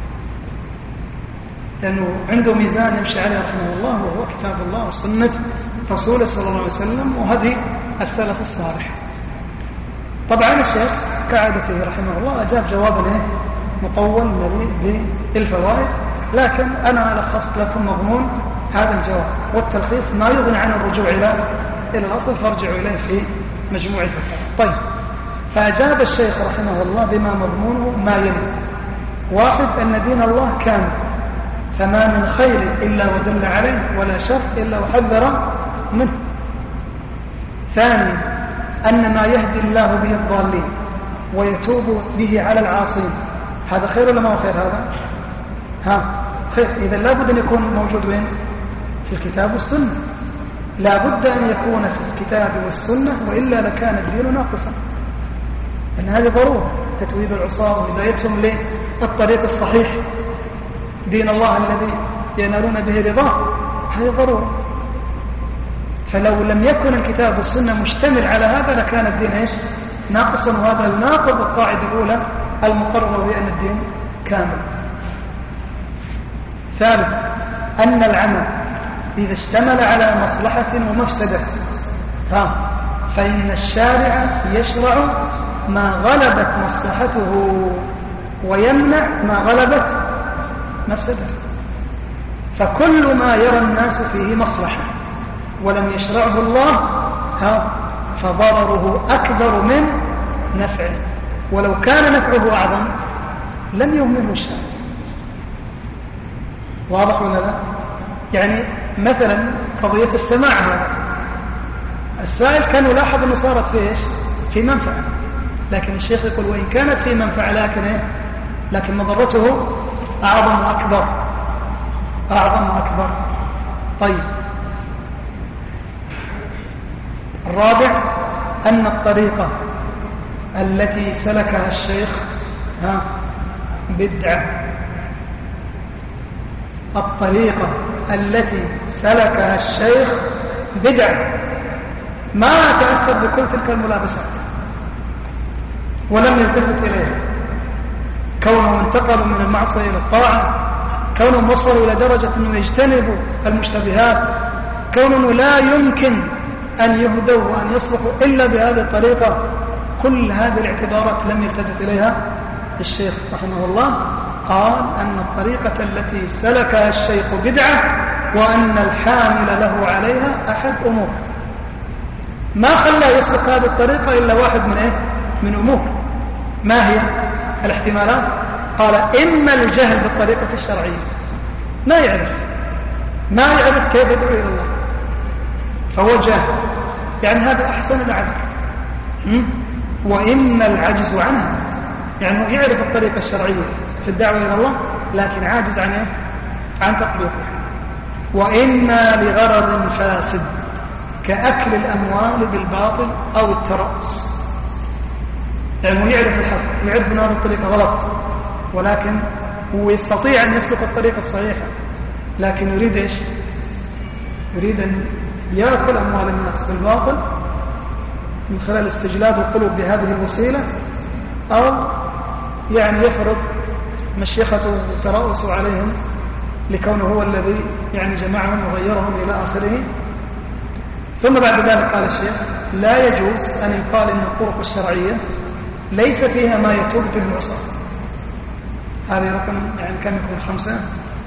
لأنه عنده ميزان يمشي عليه رحمه الله، وهو كتاب الله وسنة رسوله صلى الله عليه وسلم وهدي السلف الصالح. طبعا الشيخ كعادته رحمه الله أجاب جوابا مطول مليء بالفوائد، لكن أنا ألخصت لكم مضمون هذا الجواب، والتلخيص ما يغني عن الرجوع إلى إلى الأصل، فارجعوا إليه في مجموع الفتاوى. طيب، فأجاب الشيخ رحمه الله بما مضمونه ما يلي: واحد، أن دين الله كامل، فما من خير إلا ودل عليه، ولا شر إلا وحذر منه. ثاني، أن ما يهدي الله به الضالين ويتوب به على العاصين، هذا خير ولا ما هو خير؟ هذا ها خير. إذا لابد أن يكون موجود وين؟ في الكتاب والسنة، لابد أن يكون في الكتاب والسنة، وإلا لكان الدين ناقصا. أن هذه ضرورة، تتويب العصاة وهدايتهم للطريق الصحيح، دين الله الذي ينالون به رضاه، هذه ضرورة. فلو لم يكن الكتاب والسنة مشتمل على هذا لكان الدين إيش؟ ناقصا، وهذا يناقض القاعدة الأولى المقررة وهي أن الدين كامل. ثالث، أن العمل إذا اشتمل على مصلحة ومفسدة ها فإن الشارع يشرع ما غلبت مصلحته ويمنع ما غلبت مفسدته. فكل ما يرى الناس فيه مصلحة ولم يشرعه الله ها فضرره أكبر من نفعه، ولو كان نفعه أعظم لم يهمله الشرع. واضح ولا لا؟ يعني مثلا قضية السماع هذا، السائل كان يلاحظ أنه صارت في إيش؟ في منفعة، لكن الشيخ يقول وإن كانت في منفعة لكن إيه؟ لكن مضرته أعظم وأكبر، أعظم وأكبر. طيب، الرابع أن الطريقة التي سلكها الشيخ ها بدعة. الطريقة التي سلكها الشيخ بدعة، ما تأثر بكل تلك الملابسات ولم يلتفت إليها، كونه انتقلوا من المعصية إلى الطاعة، كونهم وصلوا إلى درجة أنه يجتنبوا المشتبهات، كونه لا يمكن أن يهدوا وأن يصلحوا إلا بهذه الطريقة. كل هذه الاعتبارات لم يلتفت إليها الشيخ رحمه الله. قال أن الطريقة التي سلكها الشيخ بدعة، وأن الحامل له عليها أحد أمور. ما خلى يسلك هذه الطريقة إلا واحد من إيه؟ من أمور. ما هي الاحتمالات؟ قال إما الجهل بالطريقة الشرعية، ما يعرف ما يعرف كيف يدعو إلى الله فهو جاهل، يعني هذا أحسن العدل. وإما العجز عنه، يعني يعرف الطريقة الشرعية في الدعوة إلى الله لكن عاجز عن إيه؟ عن تطبيقها. وإما لغرض فاسد كأكل الأموال بالباطل أو الترأس، يعني هو يعرف الحق ويعرف أن هذه الطريقة غلط، ولكن هو يستطيع أن يسلك الطريقة الصحيحة، لكن يريد إيش؟ يريد أن يأكل أموال الناس بالباطل من خلال استجلاب القلوب بهذه الوسيلة، أو يعني يفرض مشيخته وترأسه عليهم لكونه هو الذي يعني جمعهم وغيرهم إلى آخره. ثم بعد ذلك قال الشيخ لا يجوز أن يقال إن الطرق الشرعية ليس فيها ما يتوب به العصاة. هذه رقم يعني كم يكون؟ خمسة.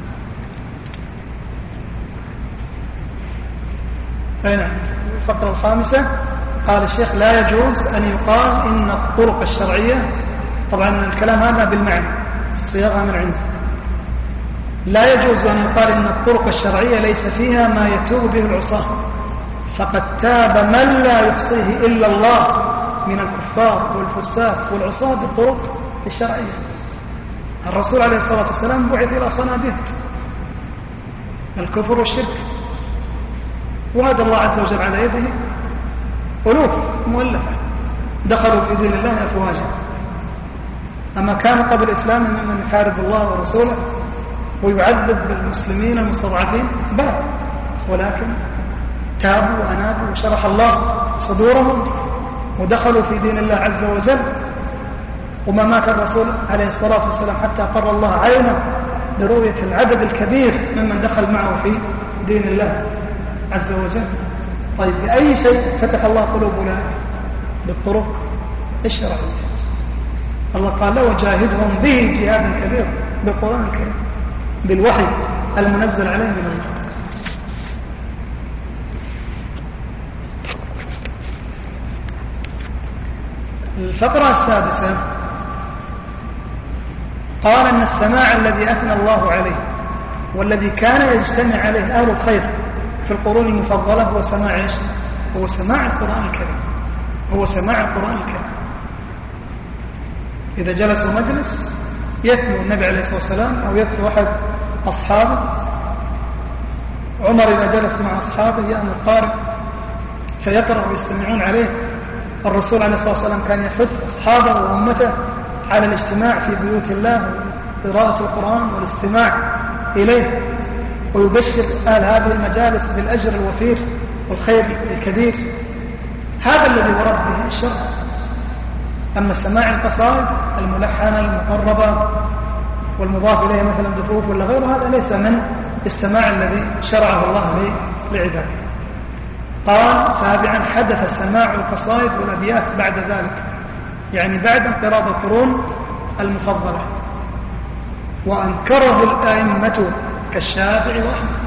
هنا الفقرة الخامسة قال الشيخ لا يجوز أن يقال إن الطرق الشرعية، طبعا الكلام هذا بالمعنى الصياغة من عنده، لا يجوز أن يقال إن الطرق الشرعية ليس فيها ما يتوب به العصاة، فقد تاب من لا يحصيه إلا الله من الكفار والفساق والعصاة بالطرق الشرعية. الرسول عليه الصلاة والسلام بعث إلى صناديد الكفر والشرك، وهذا الله عز وجل على يده ألوف مؤلفة دخلوا في دين الله أفواجا. أما كان قبل الإسلام ممن يحارب الله ورسوله ويعذب بالمسلمين المستضعفين؟ بل، ولكن تابوا وأنابوا وشرح الله صدورهم ودخلوا في دين الله عز وجل. وما مات الرسول عليه الصلاة والسلام حتى قر الله عينه برؤية العدد الكبير ممن دخل معه في دين الله عز وجل. طيب بأي شيء فتح الله قلوبنا؟ بالطرق الشرعية. الله قال له وجاهدهم به جهادا كبيرا بالقرآن الكريم، بالوحي المنزل عليه من الله. الفقرة السادسة قال أن السماع الذي أثنى الله عليه والذي كان يجتمع عليه أهل الخير في القرون المفضلة هو سماع إيش؟ هو سماع القرآن الكريم، هو سماع القرآن الكريم. إذا جلسوا مجلس يتلو النبي عليه الصلاة والسلام أو يتلو أحد أصحابه. عمر إذا جلس مع أصحابه يأمر القارئ فيقرأ ويستمعون عليه. الرسول عليه الصلاة والسلام كان يحث أصحابه وأمته على الاجتماع في بيوت الله وقراءة القرآن والاستماع إليه، ويبشر أهل هذه المجالس بالأجر الوفير والخير الكبير. هذا الذي ورد به الشرع. أما سماع القصائد الملحنة المقربة والمضاف إليها مثلا دفوف ولا غيره، هذا ليس من السماع الذي شرعه الله لعباده. قال سابعا حدث سماع القصائد والأبيات بعد ذلك، يعني بعد انقراض القرون المفضلة، وأنكره الأئمة كالشافعي وأحمد.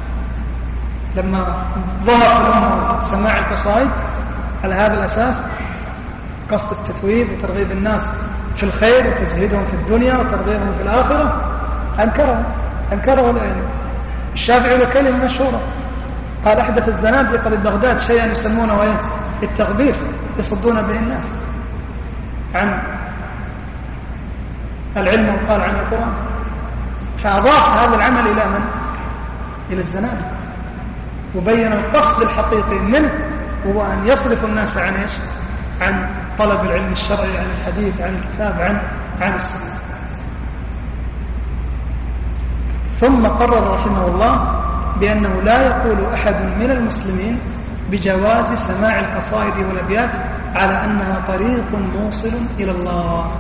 لما ظهر في الأمة سماع القصائد على هذا الأساس، قصد التتويب وترغيب الناس في الخير وتزهيدهم في الدنيا وترغيبهم في الآخرة، أنكره أنكره الأئمة. الشافعي له كلمة مشهورة، قال أحدث الزنادقة ببغداد شيئا يسمونه إيه؟ التغبير، يصدون به الناس عن العلم وقال عن القرآن. فأضاف هذا العمل إلى من؟ إلى الزنادقة، وبين القصد الحقيقي منه هو أن يصرف الناس عن إيش؟ عن طلب العلم الشرعي، عن الحديث، عن الكتاب، عن عن السنة. ثم قرر رحمه الله بأنه لا يقول أحد من المسلمين بجواز سماع القصائد والأبيات على أنها طريق موصل إلى الله.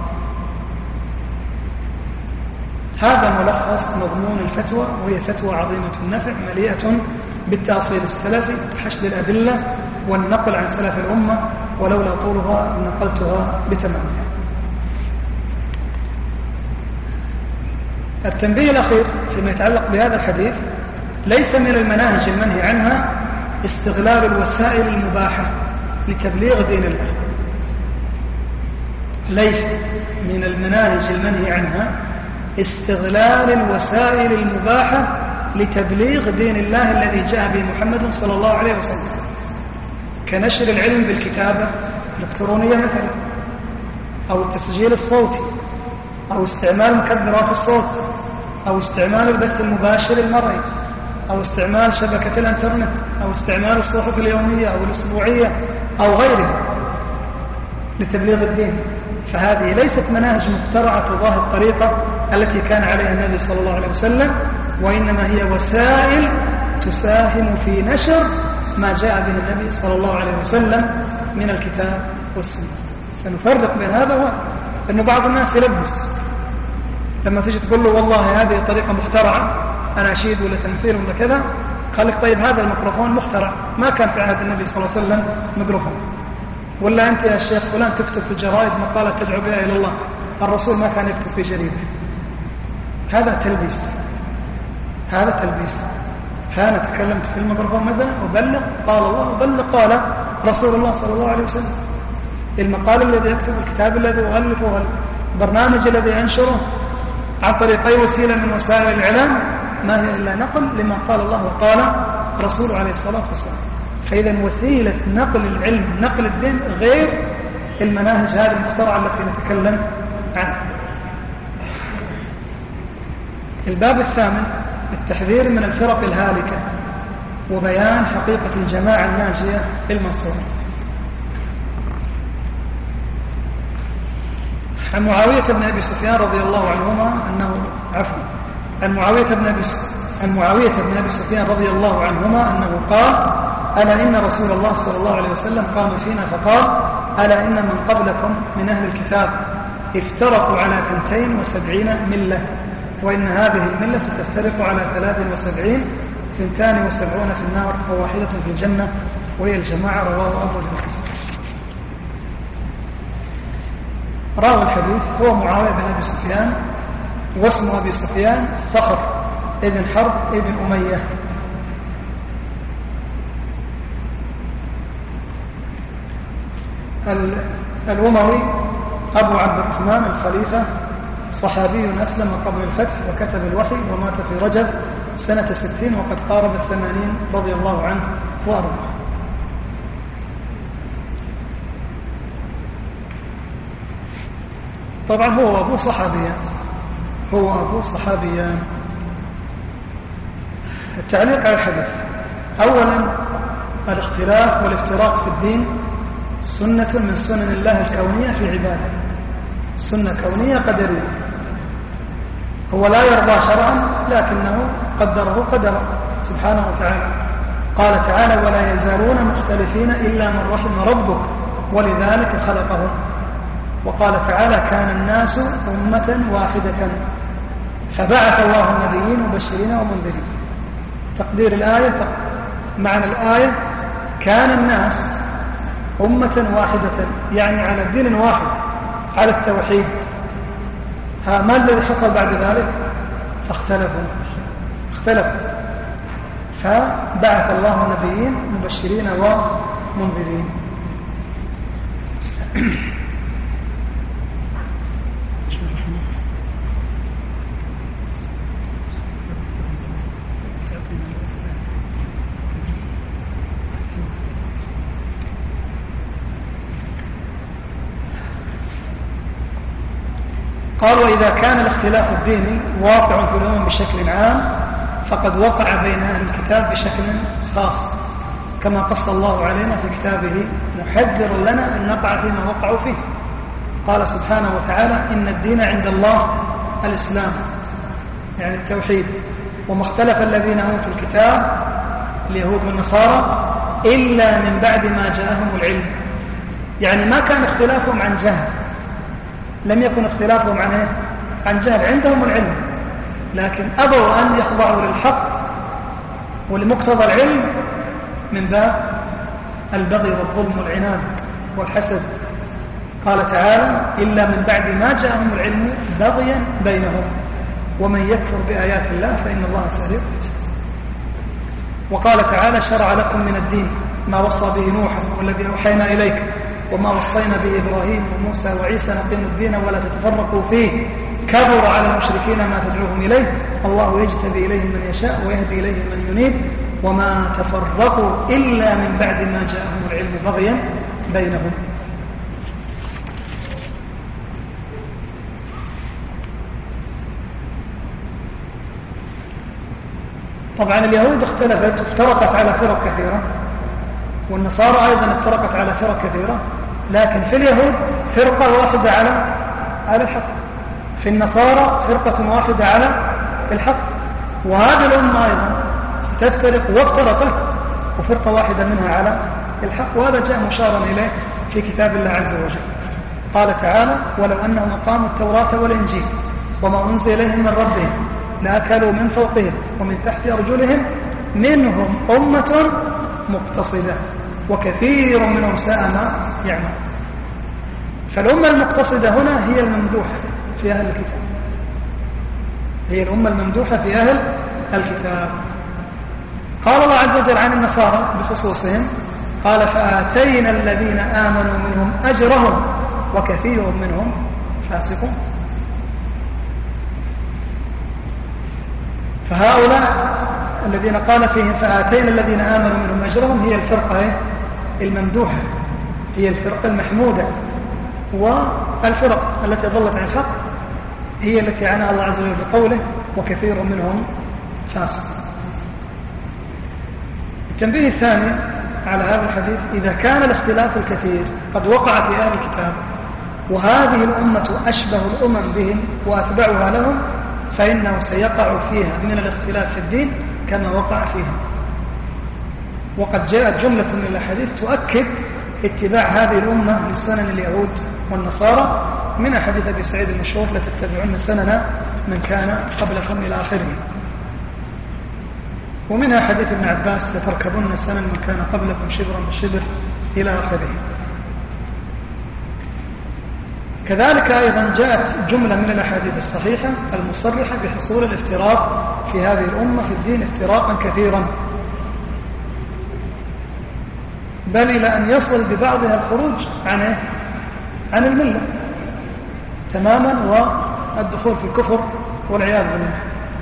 هذا ملخص مضمون الفتوى، وهي فتوى عظيمة النفع مليئة بالتأصيل السلفي وحشد الأدلة والنقل عن سلف الأمة، ولولا طولها نقلتها بتمامها. التنبيه الأخير فيما يتعلق بهذا الحديث: ليس من المناهج المنهي عنها استغلال الوسائل المباحة لتبليغ دين الله. ليس من المناهج المنهي عنها استغلال الوسائل المباحة لتبليغ دين الله الذي جاء به محمد صلى الله عليه وسلم، كنشر العلم بالكتابة الإلكترونية مثلا، أو التسجيل الصوتي، أو استعمال مكبرات الصوت، أو استعمال البث المباشر المرئي، أو استعمال شبكة الانترنت، أو استعمال الصحف اليومية أو الأسبوعية أو غيرها لتبليغ الدين. فهذه ليست مناهج مخترعة تضاهي الطريقة التي كان عليها النبي صلى الله عليه وسلم، وإنما هي وسائل تساهم في نشر ما جاء به النبي صلى الله عليه وسلم من الكتاب والسنة. فنفرق بين هذا وهذا، أنه بعض الناس يلبس لما تجي تقول له والله هذه طريقة مخترعة، أناشيد ولا تمثيل ولا كذا، قال لك طيب هذا الميكروفون مخترع، ما كان في عهد النبي صلى الله عليه وسلم ميكروفون. ولا أنت يا شيخ فلان تكتب في الجرائد مقالة تدعو بها إلى الله، الرسول ما كان يكتب في جريدة. هذا تلبيس، هذا تلبيس. فأنا تكلمت في الميكروفون مثلا وبلغ قال الله وبلغ قال رسول الله صلى الله عليه وسلم. المقال الذي يكتب، الكتاب الذي يؤلفه، البرنامج الذي ينشره عن طريق أي وسيلة من وسائل الإعلام ما هي إلا نقل لما قال الله وقال رسوله عليه الصلاة والسلام. فإذا وسيلة نقل العلم، نقل الدين، غير المناهج هذه المخترعة التي نتكلم عنها. الباب الثامن: التحذير من الفرق الهالكة وبيان حقيقة الجماعة الناجية المنصورة. عن معاوية بن أبي سفيان رضي الله عنهما أنه عفوا عن معاوية بن أبي عن معاوية بن أبي سفيان رضي الله عنهما أنه قال: ألا إن رسول الله صلى الله عليه وسلم قام فينا فقال: ألا إن من قبلكم من أهل الكتاب افترقوا على ثنتين وسبعين ملة، وإن هذه الملة ستفترق على ثلاث وسبعين، ثنتان وسبعون في النار وواحدة في الجنة، وهي الجماعة. رواه أبو داود. راوي الحديث هو معاوية بن أبي سفيان، واسم أبي سفيان صخر ابن حرب ابن أمية. الأموي أبو عبد الرحمن الخليفة، صحابي أسلم قبل الفتح وكتب الوحي، ومات في رجب سنة ستين وقد قارب الثمانين رضي الله عنه وأرضاه. طبعا هو أبو صحابيا هو أبو صحابيا التعليق على الحديث: أولا، الاختلاف والافتراق في الدين سنة من سنن الله الكونية في عباده، سنة كونية قدرية. هو لا يرضى شرعا لكنه قدره قدرا سبحانه وتعالى. قال تعالى: ولا يزالون مختلفين إلا من رحم ربك ولذلك خلقهم. وقال تعالى: كان الناس أمة واحدة فبعث الله النبيين مبشرين ومنذرين. تقدير الآية، معنى الآية: كان الناس أمة واحدة، يعني على دين واحد، على التوحيد. ما الذي حصل بعد ذلك؟ فاختلفوا اختلفوا فبعث الله نبيين مبشرين ومنذرين. قال وإذا كان الاختلاف الديني واقع في الأمم بشكل عام فقد وقع بين أهل الكتاب بشكل خاص كما قص الله علينا في كتابه محذر لنا أن نقع فيما وقعوا فيه. قال سبحانه وتعالى إن الدين عند الله الإسلام يعني التوحيد وما اختلف الذين أوتوا الكتاب اليهود والنصارى إلا من بعد ما جاءهم العلم. يعني ما كان اختلافهم عن جهل، لم يكن اختلافهم عن ايه؟ عن جهل، عندهم العلم لكن أبوا أن يخضعوا للحق ولمقتضى العلم من باب البغي والظلم والعناد والحسد. قال تعالى إلا من بعد ما جاءهم العلم بغيا بينهم ومن يكفر بآيات الله فإن الله سريع الحساب. وقال تعالى شرع لكم من الدين ما وصى به نوحا والذي أوحينا إليك وما وصينا به إبراهيم وموسى وعيسى نقيموا الدين ولا تتفرقوا فيه كبر على المشركين ما تدعوهم إليه الله يجتبي إليه من يشاء ويهدي إليه من ينيب وما تفرقوا إلا من بعد ما جاءهم العلم بغيا بينهم. طبعا اليهود اختلفت وافترقت على فرق كثيرة والنصارى أيضا افترقت على فرق كثيرة لكن في اليهود فرقة واحدة على على الحق، في النصارى فرقة واحدة على الحق، وهذه الأمة أيضا ستفترق وافترقت وفرقة واحدة منها على الحق. وهذا جاء مشارا إليه في كتاب الله عز وجل. قال تعالى ولو أنهم أقاموا التوراة والإنجيل وما أنزل إليهم من ربهم لأكلوا من فوقهم ومن تحت أرجلهم منهم أمة مقتصدة وكثير منهم ساء ما يعمل. فالأمة المقتصدة هنا هي الممدوحة في أهل الكتاب، هي الأمة الممدوحة في أهل الكتاب. قال الله عز وجل عن النصارى بخصوصهم قال فآتينا الذين آمنوا منهم أجرهم وكثير منهم فاسقون. فهؤلاء الذين قال فيهم فآتينا الذين آمنوا منهم أجرهم هي الفرقة الممدوحة، هي الفرقة المحمودة، والفرق التي ضلت عن الحق هي التي عناها الله عز وجل بقوله وكثير منهم فاسق. التنبيه الثاني على هذا الحديث إذا كان الاختلاف الكثير قد وقع في أهل الكتاب وهذه الأمة أشبه الأمم بهم وأتبعها لهم فإنه سيقع فيها من الاختلاف في الدين كما وقع فيها. وقد جاءت جملة من الأحاديث تؤكد اتباع هذه الأمة لسنن اليهود والنصارى من حديث أبي سعيد المشهور لتتبعون سنن من كان قبلكم إلى آخره، ومنها حديث ابن عباس لتركبن سنن من كان قبلكم شبرا بشبر إلى آخره. كذلك أيضا جاءت جملة من الأحاديث الصحيحة المصرحة بحصول الافتراق في هذه الأمة في الدين افتراقا كثيرا، بل إلى أن يصل ببعضها الخروج عن عن الملة تماما والدخول في الكفر والعياذ بالله.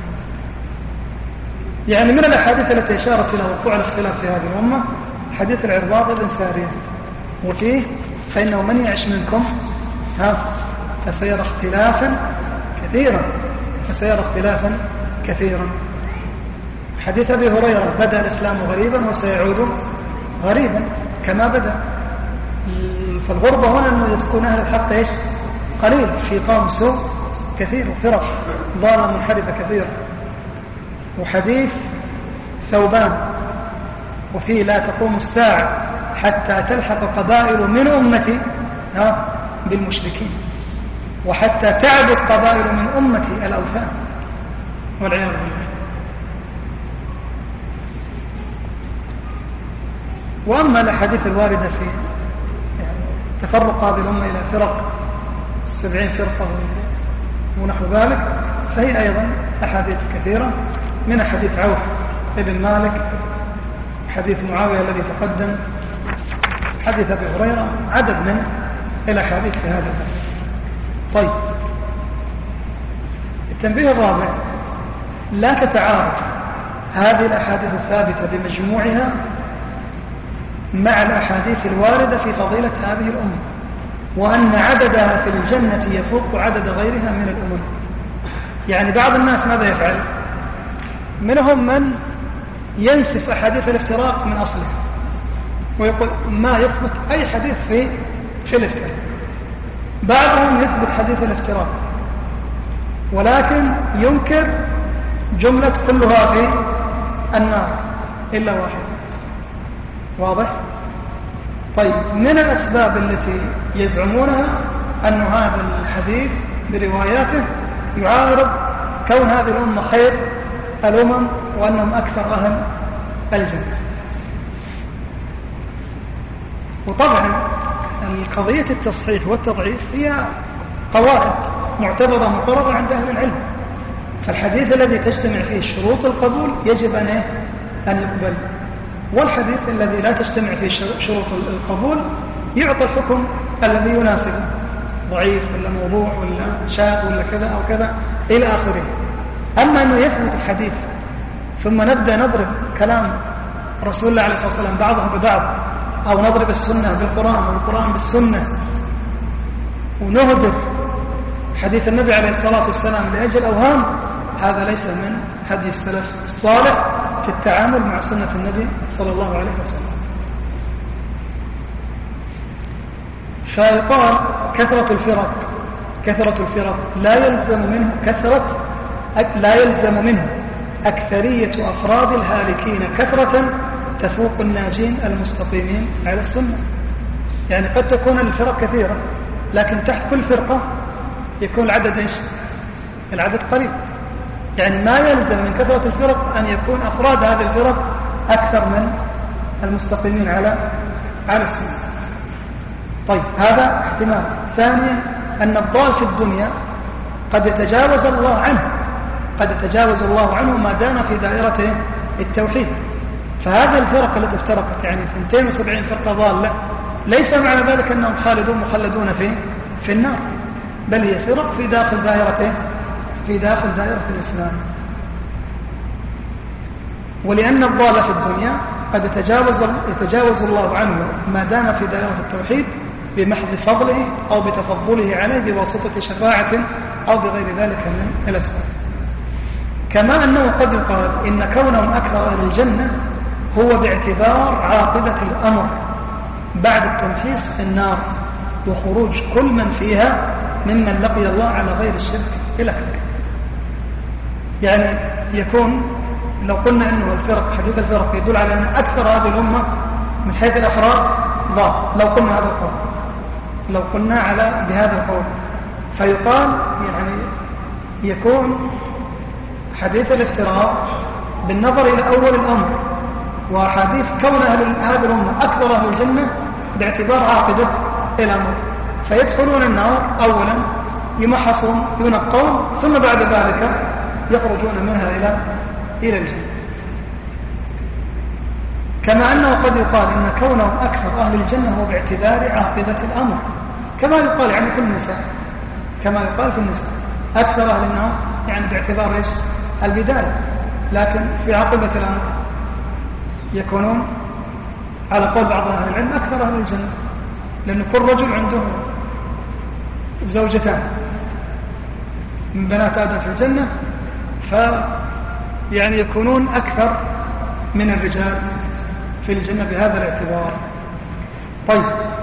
يعني من الأحاديث التي أشارت إلى وقوع الاختلاف في هذه الأمة حديث العرباض بن سارية وفيه فإنه من يعش منكم ها فسيرى اختلافا كثيرا فسيرى اختلافا كثيرا. حديث أبي هريرة بدأ الإسلام غريبا وسيعود غريبا كما بدأ. فالغربة هنا أنه يسكن أهل الحق إيش قليل في قوم سوء كثير وفرق ضالة منحرفة كثيرة. وحديث ثوبان وفيه لا تقوم الساعة حتى تلحق قبائل من أمتي ها بالمشركين وحتى تعبد قبائل من أمتي الأوثان والعياذ بالله. وأما الأحاديث الواردة في يعني تفرق هذه الأمة إلى فرق السبعين فرقة ونحو ذلك فهي أيضا أحاديث كثيرة، من حديث عوف ابن مالك، حديث معاوية الذي تقدم، حديث أبي هريرة، عدد من الأحاديث في هذا الباب. طيب، التنبيه الرابع: لا تتعارض هذه الأحاديث الثابتة بمجموعها مع الأحاديث الواردة في فضيلة هذه الأمة، وأن عددها في الجنة يفوق عدد غيرها من الأمم. يعني بعض الناس ماذا يفعل؟ منهم من ينسف أحاديث الافتراق من أصلها ويقول ما يثبت أي حديث في في الافتراق. بعضهم يثبت حديث الافتراق ولكن ينكر جملة كلها في النار إلا واحد. واضح؟ طيب، من الأسباب التي يزعمونها أن هذا الحديث برواياته يعارض كون هذه الأمة خير الأمم وأنهم أكثر أهل الجنة. وطبعا القضية التصحيح والتضعيف هي قواعد معتبرة مقررة عند أهل العلم، فالحديث الذي تجتمع فيه شروط القبول يجب أن أن يقبل، والحديث الذي لا تجتمع فيه شروط القبول يعطى الحكم الذي يناسبه، ضعيف ولا موضوع ولا شاذ ولا كذا أو كذا إلى آخره. أما أنه يثبت الحديث ثم نبدأ نضرب كلام رسول الله عليه الصلاة والسلام بعضه ببعض، أو نضرب السنة بالقرآن والقرآن بالسنة، ونهدف حديث النبي عليه الصلاة والسلام لأجل أوهام، هذا ليس من هدي السلف الصالح في التعامل مع سنة النبي صلى الله عليه وسلم. فيقال كثرة الفرق كثرة الفرق لا يلزم منه كثرة لا يلزم منه أكثرية أفراد الهالكين كثرة تفوق الناجين المستقيمين على السنة. يعني قد تكون الفرق كثيرة لكن تحت كل فرقة يكون العدد إيش؟ العدد قليل. يعني ما يلزم من كثرة الفرق أن يكون أفراد هذه الفرق أكثر من المستقيمين على على السنة. طيب، هذا احتمال. ثانيا، أن الضال في الدنيا قد يتجاوز الله عنه قد يتجاوز الله عنه ما دام في دائرة التوحيد. فهذه الفرق التي افترقت، يعني اثنتين وسبعين فرقة ضالة، ليس معنى ذلك أنهم خالدون مخلدون في في النار، بل هي فرق في داخل دائرة في داخل دائرة الإسلام. ولأن الضال في الدنيا قد يتجاوز يتجاوز الله عنه ما دام في دائرة التوحيد بمحض فضله أو بتفضله عليه بواسطة شفاعة أو بغير ذلك من الأسباب. كما أنه قد يقال إن كونهم أكثر أهل الجنة هو باعتبار عاقبة الأمر بعد التمحيص في النار وخروج كل من فيها ممن لقي الله على غير الشرك إلى آخره. يعني يكون لو قلنا أنه الفرق حديث الفرق يدل على أن أكثر هذه الأمة من حيث الأفراد ضال، لو قلنا هذا القول لو قلنا على بهذا القول فيقال يعني يكون حديث الافتراء بالنظر إلى أول الأمر وحديث كون أهل هذه الأمة أكثر أهل الجنة باعتبار عاقبة الأمر، فيدخلون النار أولا يمحصون ينقون ثم بعد ذلك يخرجون منها إلى إلى الجنة. كما أنه قد يقال إن كونهم أكثر أهل الجنة هو باعتبار عاقبة الأمر، كما يقال يعني في النساء كما يقال في النساء أكثر أهل النار يعني باعتبار إيش؟ البداية، لكن في عاقبة الأمر يكونون على قول بعض أهل العلم أكثر أهل الجنة، لأن كل رجل عنده زوجتان من بنات آدم في الجنة، ف يعني يكونون أكثر من الرجال في الجنة بهذا الاعتبار. طيب،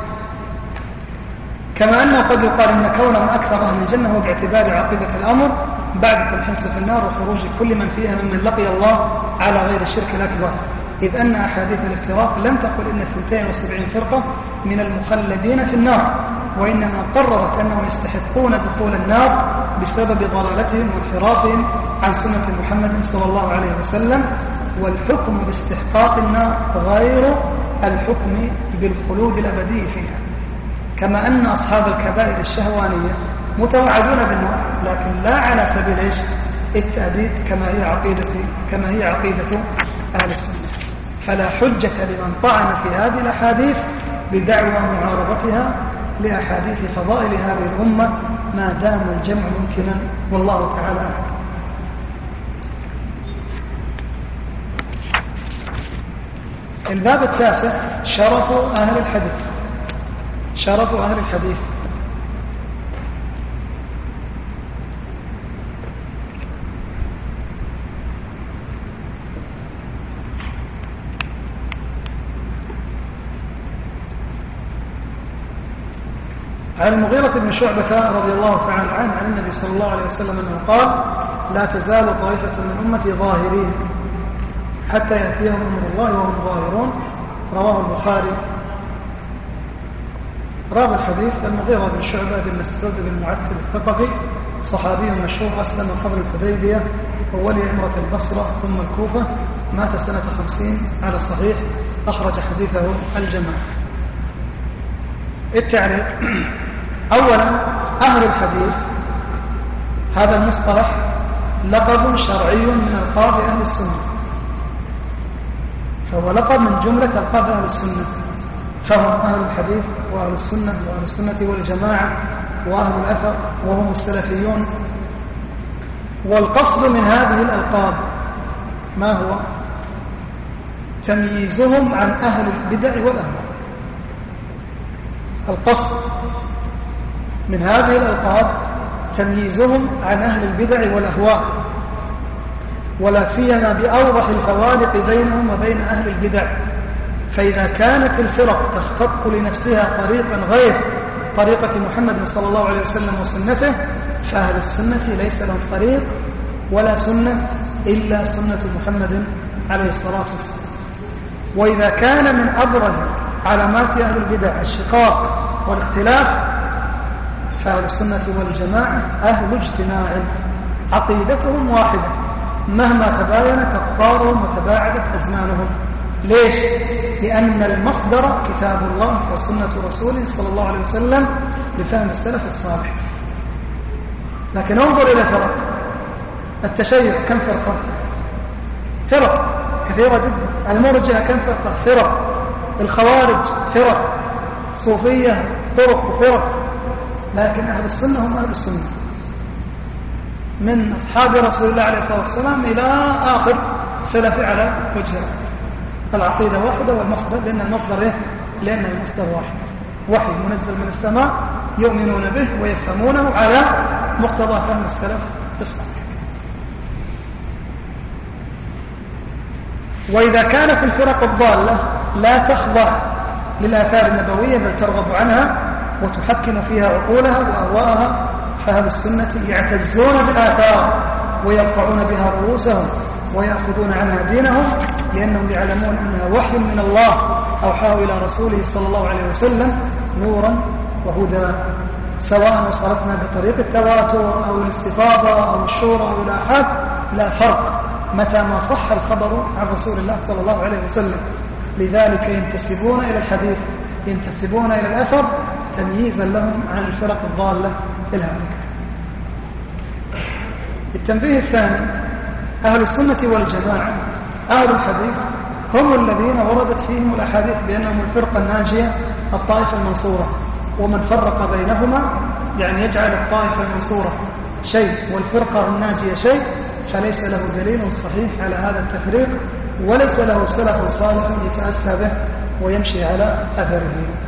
كما أنه قد يقال إن كونهم أكثر أهل الجنة هو باعتبار عاقبة الأمر بعد التمحيص في النار وخروج كل من فيها ممن لقي الله على غير الشرك الأكبر، إذ أن أحاديث الافتراق لم تقل إن اثنتين وسبعين فرقة من المخلدين في النار، وإنما قررت أنهم يستحقون دخول النار بسبب ضلالتهم وانحرافهم عن سنة محمد صلى الله عليه وسلم. والحكم باستحقاق النار غير الحكم بالخلود الأبدي فيها، كما أن أصحاب الكبائر الشهوانية متوعدون بالنار لكن لا على سبيل إيش؟ التأبيد كما هي عقيدة كما هي عقيدة أهل السنة. فلا حجة لمن طعن في هذه الأحاديث بدعوى معارضتها لأحاديث فضائل هذه الأمة ما دام الجمع ممكنا، والله تعالى أعلم. الباب التاسع شرف أهل الحديث. شرف أهل الحديث. عن المغيرة بن شعبة رضي الله تعالى عنه عن النبي صلى الله عليه وسلم أنه قال: لا تزال طائفة من أمتي ظاهرين حتى يأتيهم أمر الله وهم ظاهرون. رواه البخاري. راوي الحديث المغيرة بن شعبة بن مسعود بن معتب الثقفي، صحابي مشهور، أسلم قبل الحديبية وولي أمرة البصرة ثم الكوفة، مات سنة خمسين على الصحيح، أخرج حديثه الجماعة. التعريف: أولا أهل الحديث هذا المصطلح لقب شرعي من ألقاب أهل السنة، فهو لقب من جملة ألقاب أهل السنة، فهم أهل الحديث وأهل السنة وأهل السنة والجماعة وأهل الأثر وهم السلفيون. والقصد من هذه الألقاب ما هو؟ تمييزهم عن أهل البدع والأهواء. القصد من هذه الألقاب تمييزهم عن أهل البدع والأهواء، ولا سيما بأوضح الفوارق بينهم وبين أهل البدع. فإذا كانت الفرق تختط لنفسها طريقا غير طريقة محمد صلى الله عليه وسلم وسنته، فأهل السنة ليس لهم طريق ولا سنة إلا سنة محمد عليه الصلاة والسلام. وإذا كان من أبرز علامات أهل البدع الشقاق والاختلاف، فأهل السنة والجماعة أهل اجتماع، عقيدتهم واحدة مهما تباينت أقطارهم وتباعدت أزمانهم. ليش؟ لأن المصدر كتاب الله وسنة رسوله صلى الله عليه وسلم لفهم السلف الصالح. لكن انظر إلى فرق التشيع، كم فرقة؟ فرق كثيرة جدا. المرجئة كم فرقة؟ فرق. الخوارج فرق. صوفية طرق وفرق. لكن أهل السنة هم أهل السنة، من أصحاب رسول الله عليه الصلاة والسلام إلى آخر سلف على وجهه. العقيدة واحدة والمصدر، لأن المصدر إيه؟ لأن المصدر واحد، وحي منزل من السماء يؤمنون به ويفهمونه على مقتضى فهم السلف الصالح. وإذا كانت الفرق الضالة لا تخضع للآثار النبوية بل ترغب عنها وتحكم فيها عقولها وأهواءها، فأهل السنة يعتزون بالآثار ويرفعون بها رؤوسهم ويأخذون عنها دينهم، لأنهم يعلمون أنها وحي من الله أوحاه إلى رسوله صلى الله عليه وسلم نورا وهدى، سواء وصلتنا بطريق التواتر أو الاستفاضة أو الشورى أو الآحاد، لا فرق متى ما صح الخبر عن رسول الله صلى الله عليه وسلم. لذلك ينتسبون إلى الحديث، ينتسبون إلى الأثر تمييزا لهم عن الفرق الضالة الهالكة. التنبيه الثاني: أهل السنة والجماعة أهل الحديث هم الذين وردت فيهم الأحاديث بأنهم الفرقة الناجية الطائفة المنصورة، ومن فرق بينهما يعني يجعل الطائفة المنصورة شيء والفرقة الناجية شيء، فليس له دليل صحيح على هذا التفريق، وليس له سلف صالح يتأسى به ويمشي على أثره.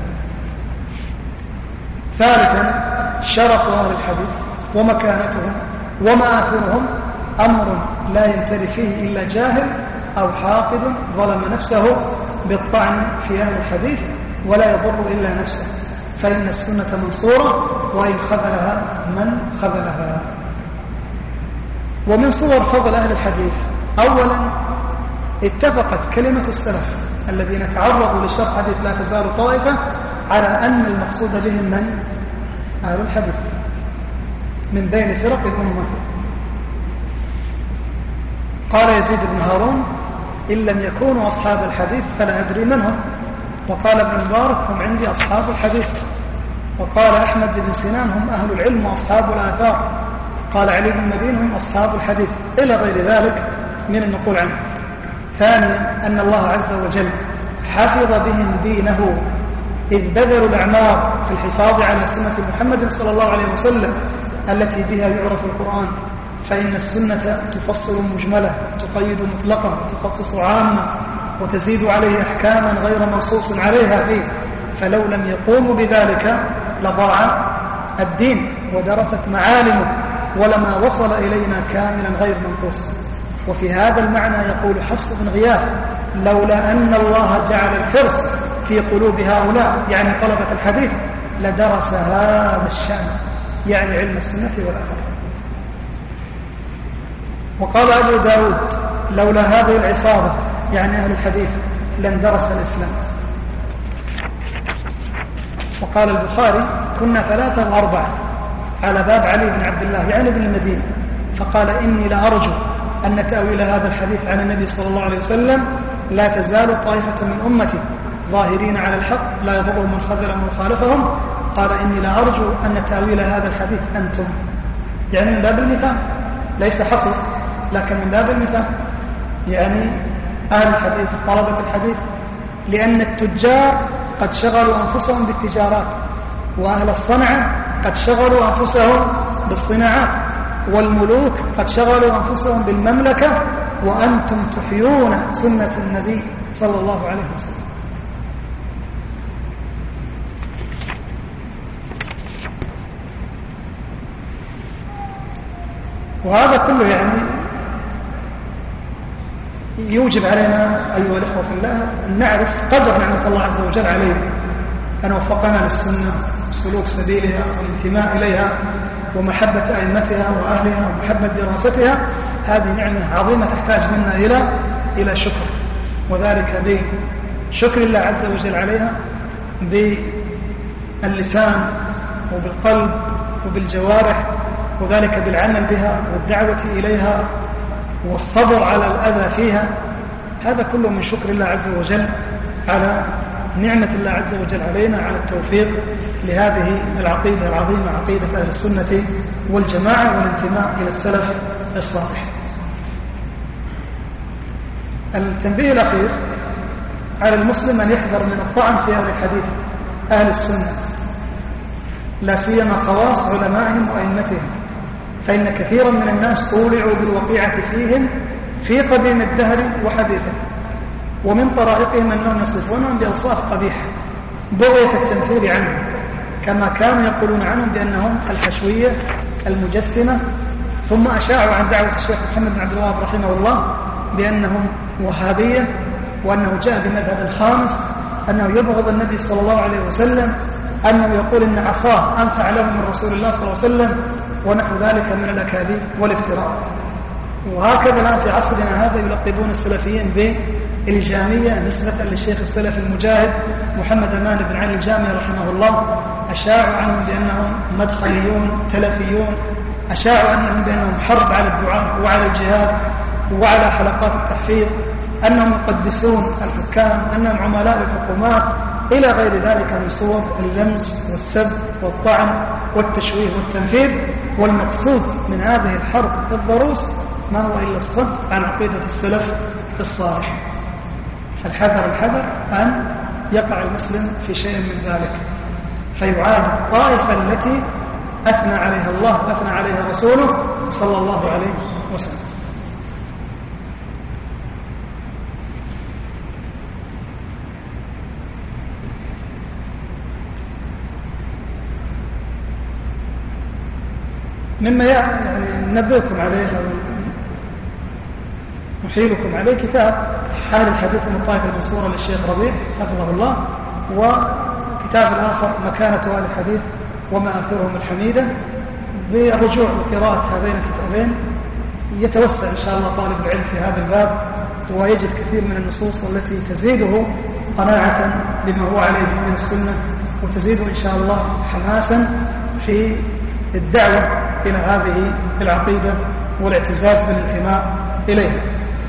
ثالثا: شرف أهل الحديث ومكانتهم ومآثرهم أمر لا يمتري فيه إلا جاهل أو حاقد ظلم نفسه بالطعن في أهل الحديث، ولا يضر إلا نفسه، فإن السنة منصورة وإن خذلها من خذلها. ومن صور فضل أهل الحديث: أولا اتفقت كلمة السلف الذين تعرضوا للشرح حديث لا تزال طائفة على أن المقصود بهم من؟ أهل الحديث من بين فرق الأمة. قال يزيد بن هارون: إن لم يكونوا أصحاب الحديث فلا أدري منهم. وقال ابن مبارك: هم عندي أصحاب الحديث. وقال أحمد بن سنان: هم أهل العلم وأصحاب الآثار. قال علي بن المديني هم أصحاب الحديث إلى غير ذلك من النقول عنه. ثانيا أن الله عز وجل حفظ بهم دينه إذ بذلوا الأعمار في الحفاظ على سنة محمد صلى الله عليه وسلم التي بها يعرف القرآن، فإن السنة تفصل مجملة وتقيد مطلقة وتخصص عامة وتزيد عليه أحكاما غير منصوص عليها فيه، فلو لم يقوموا بذلك لضاع الدين ودرست معالمه ولما وصل إلينا كاملا غير منقوص. وفي هذا المعنى يقول حفص بن غياث: لولا أن الله جعل الحرص في قلوب هؤلاء يعني طلبة الحديث لدرس هذا الشأن يعني علم السنة والأثر. وقال أبو داود: لولا هذه العصابة يعني أهل الحديث لاندرس الإسلام. وقال البخاري: كنا ثلاثة وأربعة على باب علي بن عبد الله يعني بن المدينة، فقال: إني لأرجو أن تأويل هذا الحديث عن النبي صلى الله عليه وسلم لا تزال طائفة من أمتي ظاهرين على الحق لا يضرهم من خذل من خالفهم. قال: إني لأرجو أن تأويل هذا الحديث أنتم، يعني من باب المثال، ليس حصر لكن من باب المثال، يعني أهل الحديث طلبة الحديث، لأن التجار قد شغلوا أنفسهم بالتجارات، وأهل الصنعة قد شغلوا أنفسهم بالصناعات، والملوك قد شغلوا أنفسهم بالمملكة، وأنتم تحيون سنة النبي صلى الله عليه وسلم. وهذا كله يعني يوجب علينا أيها الأخوة في الله أن نعرف قدر نعمة الله عز وجل علينا، أن وفقنا للسنة سلوك سبيلها والانتماء إليها ومحبة أئمتها وأهلها ومحبة دراستها. هذه نعمة عظيمة تحتاج منا إلى إلى شكر، وذلك بشكر الله عز وجل عليها باللسان وبالقلب وبالجوارح، وذلك بالعمل بها والدعوة إليها والصبر على الأذى فيها. هذا كله من شكر الله عز وجل على نعمة الله عز وجل علينا على التوفيق لهذه العقيدة العظيمة، عقيدة أهل السنة والجماعة والانتماء إلى السلف الصالح. التنبيه الأخير على المسلم أن يحذر من الطعن في أهل الحديث أهل السنة، لا سيما خواص علمائهم وأئمتهم، فإن كثيرا من الناس طولعوا بالوقيعة فيهم في قديم الدهر وحديثه، ومن طرائقهم أنهم يصفونهم بأوصاف قبيحة بغية التنفير عنهم، كما كانوا يقولون عنهم بأنهم الحشوية المجسمة، ثم أشاعوا عن دعوة الشيخ محمد بن عبد الوهاب رحمه الله بأنهم وهابية، وأنه جاء بالمذهب الخامس، أنه يبغض النبي صلى الله عليه وسلم، أنه يقول إن عصاه أنفع له من رسول الله صلى الله عليه وسلم، ونحو ذلك من الأكاذيب والافتراءات. وهكذا الآن في عصرنا هذا يلقبون السلفيين بالجامية نسبة للشيخ السلفي المجاهد محمد أمان بن علي الجامي رحمه الله. أشاعوا عنهم بأنهم مدخليون تلفيون، أشاعوا عنهم بأنهم حرب على الدعاء وعلى الجهاد وعلى حلقات التحفيظ، أنهم يقدسون الحكام، أنهم عملاء الحكومات، إلى غير ذلك من صور اللمس والسب والطعن والتشويه والتنفيذ. والمقصود من هذه الحرب الضروس ما هو إلا الصد عن عقيدة السلف الصالح. فالحذر الحذر أن يقع المسلم في شيء من ذلك فيعاد الطائفة التي أثنى عليها الله وأثنى عليها رسوله صلى الله عليه وسلم. مما يعني ننبهكم عليه ونحيلكم عليه كتاب حال الحديث من الطائفة المنصورة للشيخ ربيع حفظه الله، وكتاب الآخر مكانة أهل الحديث ومآثرهم الحميدة. بالرجوع وقراءة هذين الكتابين يتوسع إن شاء الله طالب العلم في هذا الباب، ويجد كثير من النصوص التي تزيده قناعة بما هو عليه من السنة، وتزيده إن شاء الله حماسا في الدعوة إلى هذه العقيدة والاعتزاز بالانتماء إليها.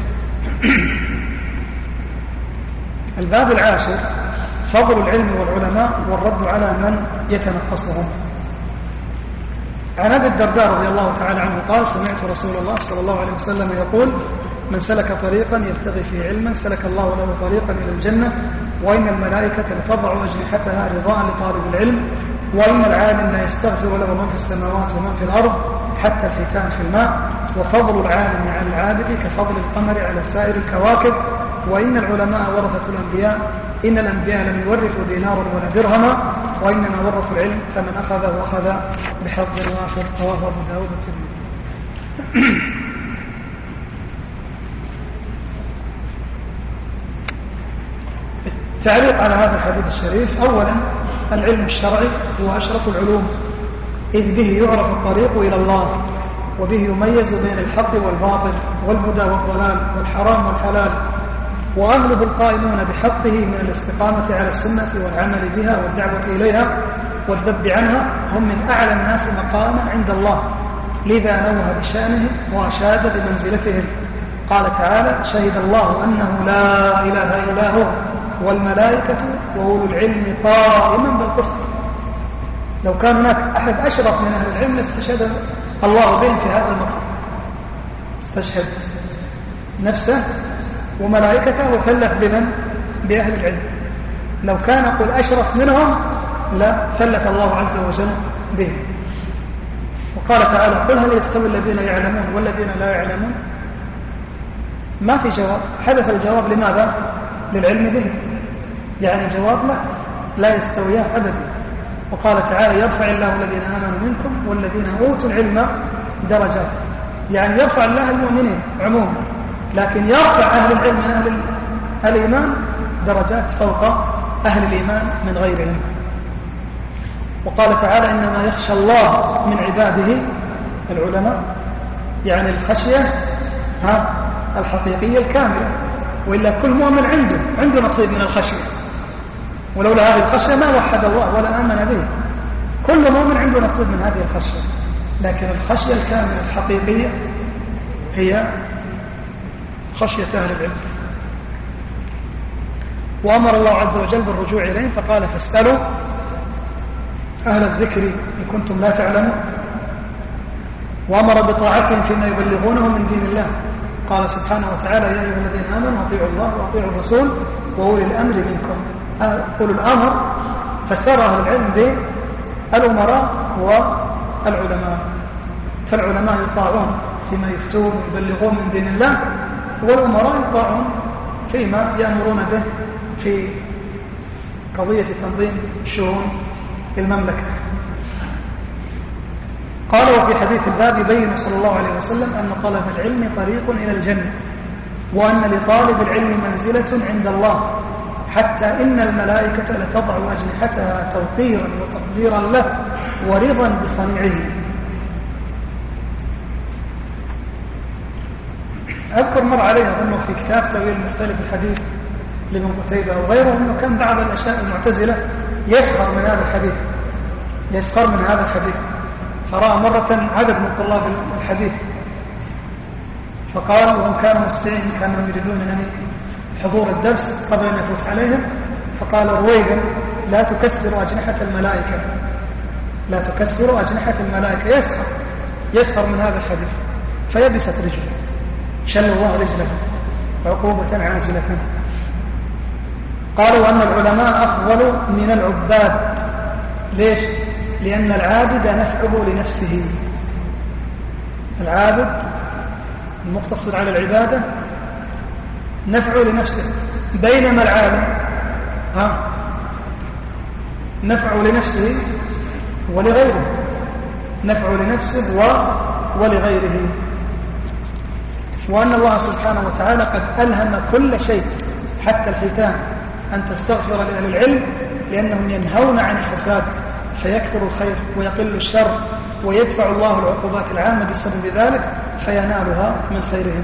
الباب العاشر فضل العلم والعلماء والرد على من يتنقصهم. عن أبي الدرداء رضي الله تعالى عنه قال سمعت رسول الله صلى الله عليه وسلم يقول من سلك طريقا يبتغي فيه علما سلك الله له طريقا إلى الجنة وإن الملائكة لتضع أجنحتها رضاء لطالب العلم وإن العالم لا يستغفر له من في السماوات ومن في الأرض حتى الحيتان في الماء وفضل العالم على العابد كفضل القمر على سائر الكواكب وإن العلماء ورثة الأنبياء إن الأنبياء لم يورثوا دينارا ولا درهما وإنما ورثوا العلم فمن أخذه أخذ بحظ وافر رواه أبو داود الترمذي. تعليق على هذا الحديث الشريف. أولا العلم الشرعي هو أشرف العلوم إذ به يعرف الطريق إلى الله وبه يميز بين الحق والباطل والهدى والضلال والحرام والحلال وأهله القائمون بحقه من الاستقامة على السنة والعمل بها والدعوة إليها والذب عنها هم من أعلى الناس مقاما عند الله لذا نوه بشأنهم وأشاد بمنزلتهم. قال تعالى شهد الله أنه لا إله إلا هو والملائكة وأولو العلم قائما بالقسط. لو كان هناك أحد أشرف من أهل العلم لاستشهد الله بهم في هذا المقام استشهد نفسه وملائكته وكلف بمن بأهل العلم. لو كان قل أشرف منهم لا كلف الله عز وجل بهم. وقال تعالى قل هل يستوي الذين يعلمون والذين لا يعلمون. ما في جواب حذف الجواب لماذا للعلم به يعني جواب لا لا يستويان أبدا. وقال تعالى يرفع الله الذين آمنوا منكم والذين أوتوا العلم درجات يعني يرفع الله المؤمنين عموما لكن يرفع أهل العلم من أهل الإيمان درجات فوق أهل الإيمان من غير علم. وقال تعالى إنما يخشى الله من عباده العلماء يعني الخشية ها الحقيقية الكاملة وإلا كل مؤمن عنده عنده نصيب من الخشية ولولا هذه الخشية ما وحد الله ولا آمن به. كل مؤمن عنده نصيب من هذه الخشية لكن الخشية الكاملة الحقيقية هي خشية أهل العلم. وأمر الله عز وجل بالرجوع إليهم فقال فاسألوا أهل الذكر إن كنتم لا تعلمون. وأمر بطاعتهم فيما يبلغونه من دين الله. قال سبحانه وتعالى يا أيها الذين آمنوا أطيعوا الله وأطيعوا الرسول وأولي الأمر منكم. أولي الأمر فسر أهل العلم بالأمراء والعلماء. فالعلماء يطاعون فيما يفتون ويبلغون من دين الله والأمراء يطاعون فيما يأمرون به في قضية تنظيم شؤون المملكة. قال وفي حديث الباب يبين صلى الله عليه وسلم أن طلب العلم طريق إلى الجنة وأن لطالب العلم منزلة عند الله حتى إن الملائكة لتضع أجنحتها توقيرا وتقديرا له ورضا بصنيعه. أذكر مر عليه أنه في كتاب طويل مختلف الحديث لابن قتيبة أو غيره أنه كان بعض الأشياء المعتزلة يسخر من هذا الحديث يسخر من هذا الحديث فرأى مرة عدد من طلاب الحديث فقال وهم كانوا مستعين كانوا يريدون أن حضور الدرس قبل أن يفوت عليهم فقال رويدا لا تكسر أجنحة الملائكة لا تكسر أجنحة الملائكة يسخر يسخر من هذا الحديث فيبست رجله شل الله رجله عقوبة عاجلة. قالوا أن العلماء أفضل من العباد. ليش؟ لأن العابد نفعه لنفسه. العابد المقتصر على العبادة نفعه لنفسه بينما العالم ها نفعه لنفسه ولغيره نفعه لنفسه ولغيره. وأن الله سبحانه وتعالى قد ألهم كل شيء حتى الحيتان أن تستغفر لأهل العلم لأنهم ينهون عن الفساد فيكثر الخير ويقل الشر ويدفع الله العقوبات العامة بسبب ذلك فينالها من خيرهم.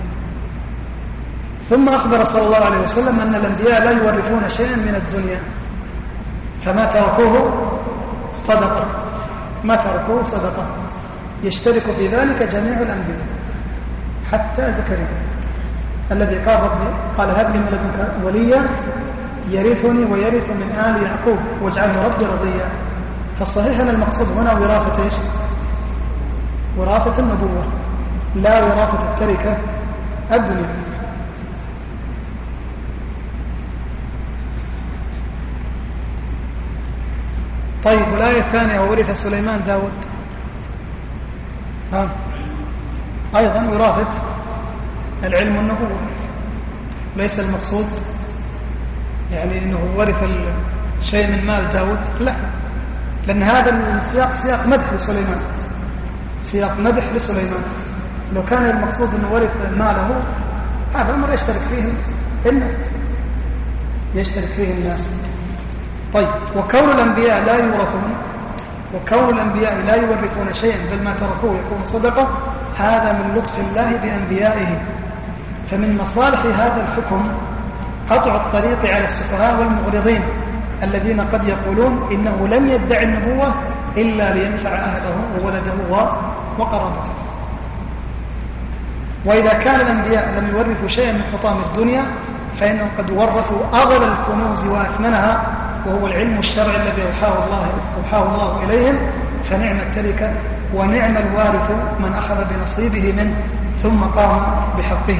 ثم أخبر صلى الله عليه وسلم أن الأنبياء لا يورثون شيئا من الدنيا فما تركوه صدقة ما تركوه صدقة يشترك في ذلك جميع الأنبياء حتى زكريا الذي قال ربي قال هب لي من لدنك وليا يرثني ويرث من آل يعقوب واجعله ربي رضيا. فالصحيح أن المقصود هنا وراثة إيش؟ وراثة النبوة لا وراثة التركة الدنيا. طيب والآية الثانية وورث سليمان داود، ها أيضا وراثة العلم والنبوة، ليس المقصود يعني أنه ورث شيء من مال داود، لا، لأن هذا السياق سياق مدح لسليمان، سياق مدح لسليمان. لو كان المقصود أنه ورث ماله هذا أمر يشترك فيه الناس، يشترك فيه الناس. طيب وكون الأنبياء لا يورثون، وكون الأنبياء لا يورثون شيئا بل ما تركوه يكون صدقة، هذا من لطف الله بأنبيائه. فمن مصالح هذا الحكم قطع الطريق على السفهاء والمغرضين الذين قد يقولون إنه لم يدعي النبوة إلا لينفع أهله وولده وقرابته. وإذا كان الأنبياء لم يورثوا شيئا من حطام الدنيا فإنهم قد ورثوا أغلى الكنوز وأثمنها، وهو العلم الشرعي الذي أوحاه الله, أوحاه الله إليهم، فنعم التركة ونعم الوارث من أخذ بنصيبه منه ثم قام بحقه.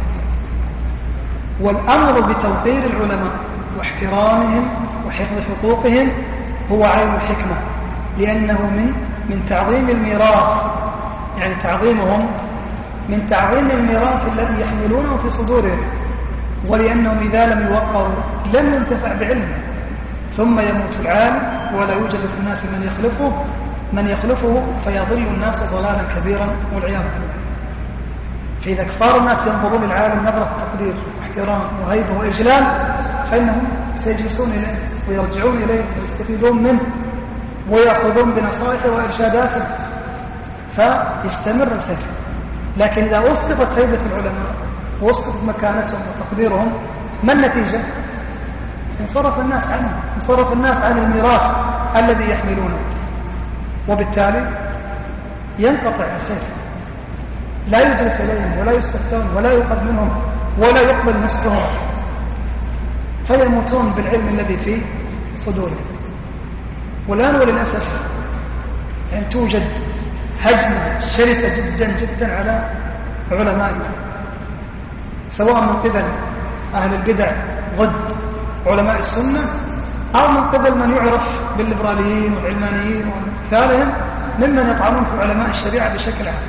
والأمر بتوقير العلماء واحترامهم وحفظ حقوقهم هو عين الحكمة، لأنه من من تعظيم الميراث، يعني تعظيمهم من تعظيم الميراث الذي يحملونه في صدورهم، ولأنهم إذا لم يوقروا لم ينتفع بعلمه، ثم يموت العالم ولا يوجد في الناس من يخلفه من يخلفه فيضل الناس ضلالا كبيرا والعياذ بالله. فإذا صار الناس ينظرون للعالم نظرة تقدير واحترام وهيبة وإجلال فإنهم سيجلسون إليه ويرجعون إليه ويستفيدون منه ويأخذون بنصائحه وإرشاداته فيستمر الخير. لكن إذا أسقطت هيبة العلماء وأسقطت مكانتهم وتقديرهم ما النتيجة؟ انصرف الناس عنه، انصرف الناس عن الميراث الذي يحملونه، وبالتالي ينقطع الخير، لا يجلس إليهم ولا يستفتون ولا يؤخذ منهم ولا يقبل نصحهم، فيموتون بالعلم الذي في صدورهم. والآن وللأسف يعني توجد هجمة شرسة جدا جدا على علمائنا، سواء من قبل أهل البدع ضد علماء السنة أو من قبل من يعرف بالليبراليين والعلمانيين وأمثالهم ممن يطعنون في علماء الشريعة بشكل عام،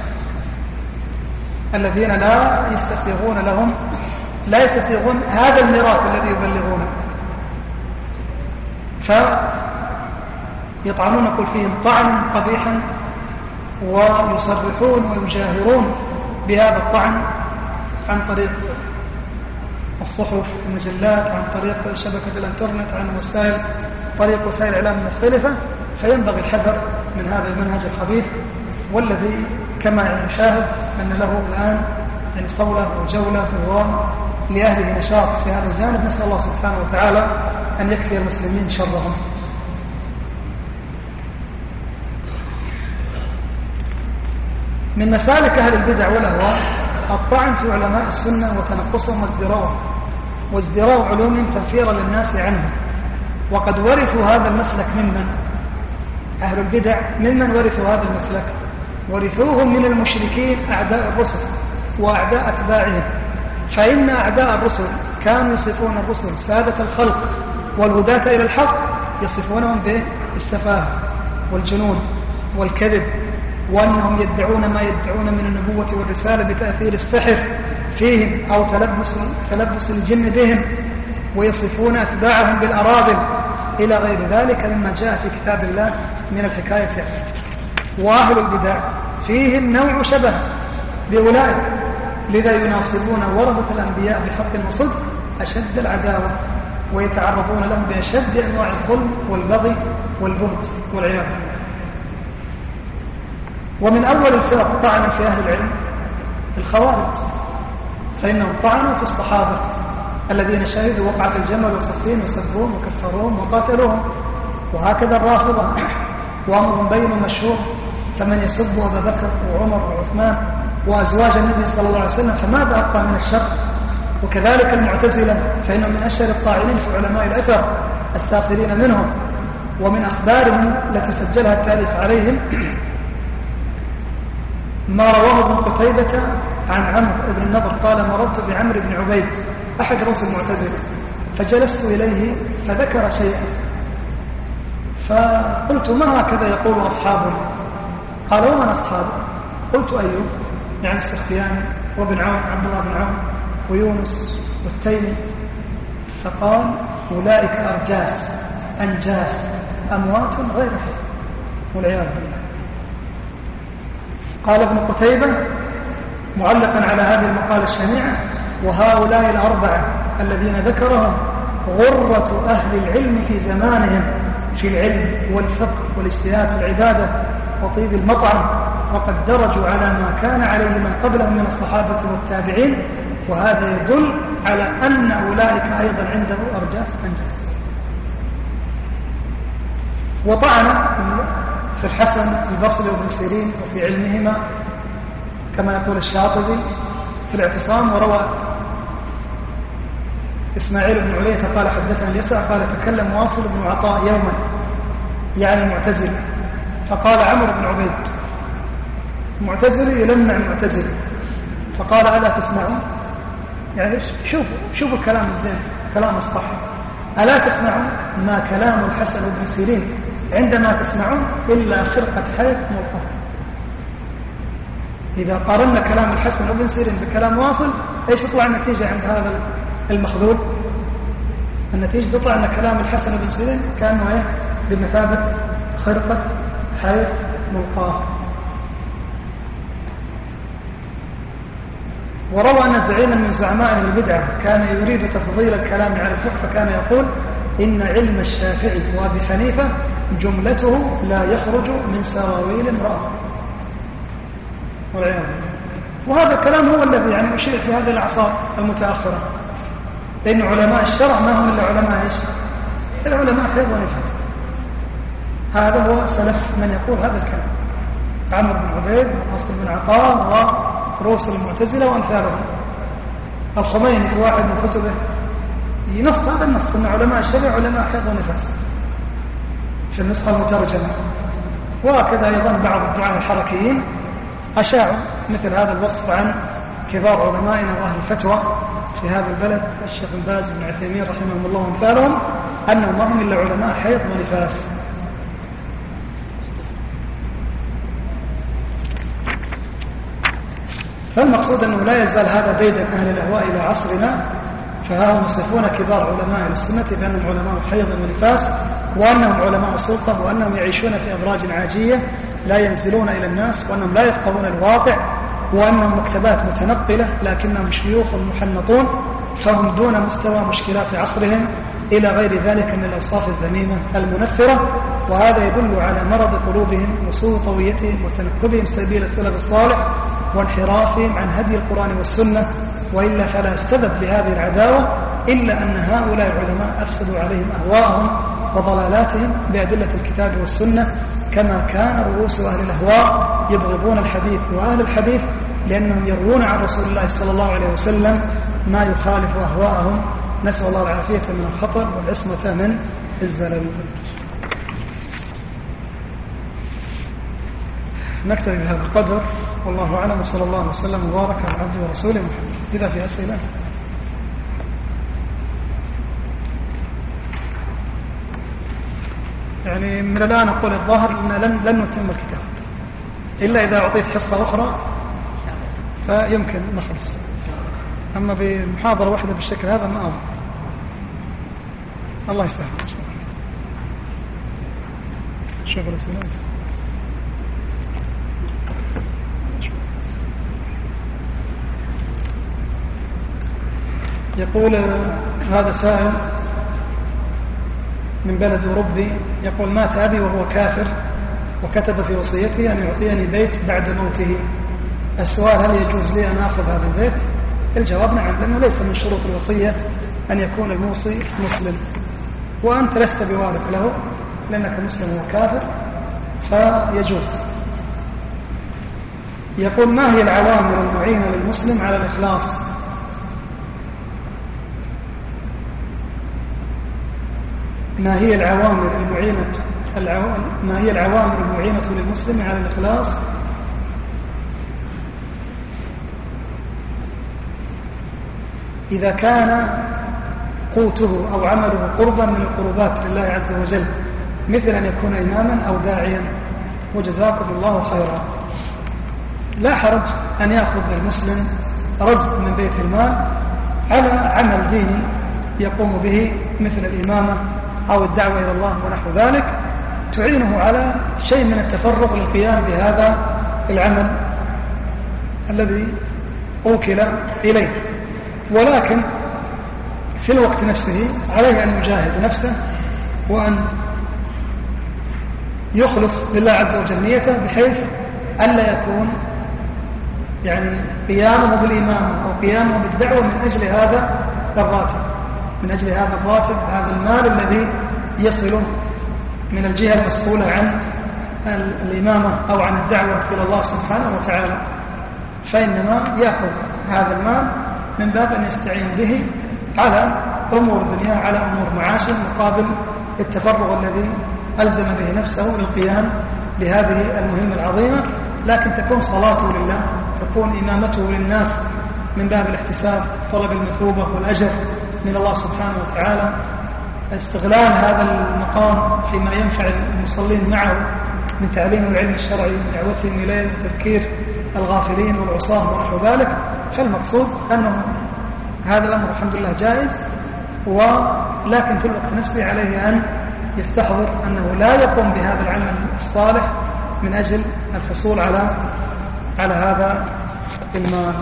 الذين لا يستسيغون لهم لا يستسيغون هذا الميراث الذي يبلغونه، فيطعنون نقول فيهم طعنا قبيحا ويصرحون ويجاهرون بهذا الطعن عن طريق الصحف والمجلات، عن طريق شبكة الانترنت، عن وسائل طريق وسائل الإعلام مختلفة. فينبغي الحذر من هذا المنهج الخبيث، والذي كما نشاهد أن له الآن يعني صولة وجولة ولأهله نشاط في هذا الجانب. نسأل الله سبحانه وتعالى أن يكفي المسلمين شرهم. من مسالك أهل البدع والأهواء الطعن في علماء السنة وتنقصهم وازدراءهم وازدراء علومهم تنفيرا للناس عنهم. وقد ورثوا هذا المسلك ممن أهل البدع ممن ورثوا هذا المسلك ورثوه من المشركين أعداء الرسل وأعداء أتباعهم. فإن أعداء الرسل كانوا يصفون الرسل سادة الخلق والهداة إلى الحق، يصفونهم بالسفاهة والجنون والكذب، وأنهم يدعون ما يدعون من النبوة والرسالة بتأثير السحر فيهم أو تلبس, تلبس الجن بهم، ويصفون أتباعهم بالأراذل إلى غير ذلك مما جاء في كتاب الله من الحكاية عنه. وأهل البدع فيهم نوع شبه بأولئك، لذا يناصبون ورثة الأنبياء بحق وصدق أشد العداوة، ويتعرضون لهم بأشد أنواع الظلم والبغي والبهت والعياذ بالله. ومن أول الفرق طعنا في أهل العلم الخوارج، فإنهم طعنوا في الصحابة الذين شهدوا وقعة الجمل وصفين وسبوهم وكفروهم وقاتلوهم. وهكذا الرافضة وأمرهم بين مشهور، فمن يسب أبا بكر وعمر وعثمان وأزواج النبي صلى الله عليه وسلم فماذا أبقى من الشر. وكذلك المعتزلة فإنهم من أشهر الطاعنين في علماء الأثر الساخرين منهم. ومن أخبارهم التي سجلها التاريخ عليهم ما رواه ابن قتيبة عن عمرو بن النضر قال مررت بعمرو بن عبيد أحد رؤوس المعتزلة فجلست إليه فذكر شيئا فقلت ما هكذا يقول أصحابنا؟ قال ومن أصحابه؟ قلت أيوب يعني السختياني وابن عون عبد الله بن عون ويونس والتيمي. فقال أولئك أرجاس أنجاس أموات غير حي والعياذ بالله. قال ابن قتيبة معلقا على هذه المقالة الشنيعة وهؤلاء الأربعة الذين ذكرهم غرة أهل العلم في زمانهم في العلم والفقه والاجتهاد في العبادة وطيب المطعم وقد درجوا على ما كان عليه من قبلهم من الصحابة والتابعين وهذا يدل على أن أولئك أيضا عنده أرجاس أنجاس. وطعن في الحسن البصري وابن سيرين وفي علمهما كما يقول الشاطبي في الاعتصام. وروى إسماعيل بن علية قال حدثنا اليسع قال تكلم واصل بن عطاء يوما يعني معتزل فقال عمرو بن عبيد معتزلي يلمع معتزلي فقال ألا تسمعون؟ يعني شوفوا شوفوا الكلام الزين كلام الصح. ألا تسمعون ما كلام الحسن بن سيرين عندما تسمعون إلا فرقة حيث موقف. إذا قارنا كلام الحسن بن سيرين بكلام واصل إيش تطلع النتيجة عند هذا المخذول؟ النتيجة تطلع أن كلام الحسن بن سيرين كانه إيه بمثابة خرقة حيث ملقاه. وروى أن زعيما من زعماء البدعة كان يريد تفضيل الكلام على الفقه فكان يقول إن علم الشافعي وأبي حنيفة جملته لا يخرج من سراويل امرأة والعياذ بالله. وهذا الكلام هو الذي يعني أشير في هذه الأعصار المتأخرة لأن علماء الشرع ما هم إلا علماء إيش؟ العلماء حيض ونفاس. هذا هو سلف من يقول هذا الكلام عمرو بن عبيد وأصل بن عطاء ورؤوس المعتزلة وأمثالهم. الخميني في واحد من كتبه ينص هذا النص أن علماء الشرع علماء حيض ونفاس في النسخة المترجمة. وكذا أيضا بعض الدعاة الحركيين أشاعوا مثل هذا الوصف عن كبار علمائنا وأهل الفتوى في هذا البلد الشيخ بن باز بن عثيمين رحمهم الله وامثالهم أنهم ما هم إلا علماء حيض ونفاس. فالمقصود أنه لا يزال هذا بيد أهل الأهواء إلى عصرنا فهم يصفون كبار علماء السنة بأنهم علماء حيض ونفاس وأنهم علماء سلطة وأنهم يعيشون في أبراج عاجية لا ينزلون إلى الناس وأنهم لا يفقهون الواقع وأنهم مكتبات متنقلة لكنهم شيوخ محنطون فهم دون مستوى مشكلات عصرهم إلى غير ذلك من الأوصاف الذميمة المنفرة. وهذا يدل على مرض قلوبهم وسوء طويتهم وتنكبهم سبيل السلف الصالح وانحرافهم عن هدي القرآن والسنة. وإلا فلا سبب لهذه العداوة إلا أن هؤلاء العلماء أفسدوا عليهم أهواءهم وضلالاتهم بأدلة الكتاب والسنة كما كان رؤوس أهل الأهواء يبغضون الحديث وأهل الحديث لأنهم يروون عن رسول الله صلى الله عليه وسلم ما يخالف أهواءهم. نسأل الله العافية من الخطر والعصمة من الزلل. نكتفي بهذا القدر والله أعلم وصلى الله وسلم وبارك على عبده ورسوله محمد. إذا في أسئلة يعني من الآن أقول الظاهر أن لن, لن نتم الكتاب إلا إذا أعطيت حصة أخرى فيمكن نخلص. أما بمحاضرة واحدة بالشكل هذا ما أظن. الله يسهل. شوف الأسئلة. يقول هذا سائل من بلد أوروبي يقول مات أبي وهو كافر وكتب في وصيته أن يعطيني بيت بعد موته. السؤال هل يجوز لي أن أخذ هذا البيت؟ الجواب نعم لأنه ليس من شروط الوصية أن يكون الموصي مسلم وأنت لست بوارث له لأنك مسلم وكافر فيجوز. يقول ما هي العوامل المعينة للمسلم على الإخلاص؟ ما هي العوامل المعينة العوامل ما هي العوامل المعينة للمسلم على الإخلاص إذا كان قوته أو عمله قربا من القربات لله عز وجل، مثل أن يكون إماما أو داعيا، وجزاكم الله خيرا. لا حرج أن يأخذ المسلم رزق من بيت المال على عمل ديني يقوم به مثل الإمامة أو الدعوة إلى الله ونحو ذلك، تعينه على شيء من التفرغ للقيام بهذا العمل الذي أوكل إليه. ولكن في الوقت نفسه عليه أن يجاهد نفسه وأن يخلص لله عز وجل نيته، بحيث ألا يكون يعني قيامه بالإمامة أو قيامه بالدعوة من أجل هذا الراتب، من أجل هذا الراتب، هذا المال الذي يصل من الجهة المسؤولة عن الإمامة أو عن الدعوة إلى الله سبحانه وتعالى. فإنما يأخذ هذا المال من باب أن يستعين به على أمور الدنيا، على أمور معاشه، مقابل التفرغ الذي ألزم به نفسه للقيام بهذه المهمة العظيمة. لكن تكون صلاته لله، تكون إمامته للناس من باب الاحتساب، طلب المثوبة والأجر من الله سبحانه وتعالى، استغلال هذا المقام فيما ينفع المصلين معه من تعليم العلم الشرعي، دعوتهم إليه، وتذكير الغافلين والعصاة ونحو ذلك. فالمقصود أنه هذا الأمر الحمد لله جائز، ولكن في الوقت نفسه عليه أن يستحضر أنه لا يقوم بهذا العمل الصالح من أجل الحصول على على هذا المال.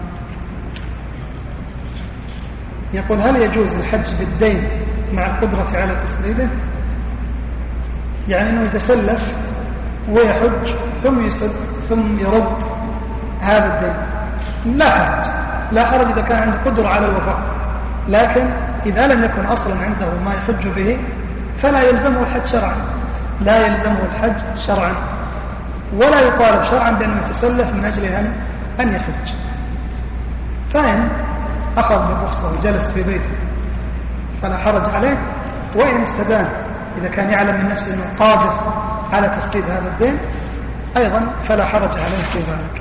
يقول: هل يجوز الحج بالدين مع القدرة على تسديده؟ يعني أنه يتسلف ويحج ثم يسد ثم يرد هذا الدين، لا حرج، لا حرج إذا كان عنده قدرة على الوفاء. لكن إذا لم يكن أصلا عنده ما يحج به فلا يلزمه الحج شرعا، لا يلزمه الحج شرعا، ولا يطالب شرعا بأنه يتسلف من أجل أن يحج. فإن أخذ بالرخصة وجلس في بيته فلا حرج عليه، وإن استدان إذا كان يعلم من نفسه أنه قادر على تسديد هذا الدين أيضا فلا حرج عليه في ذلك.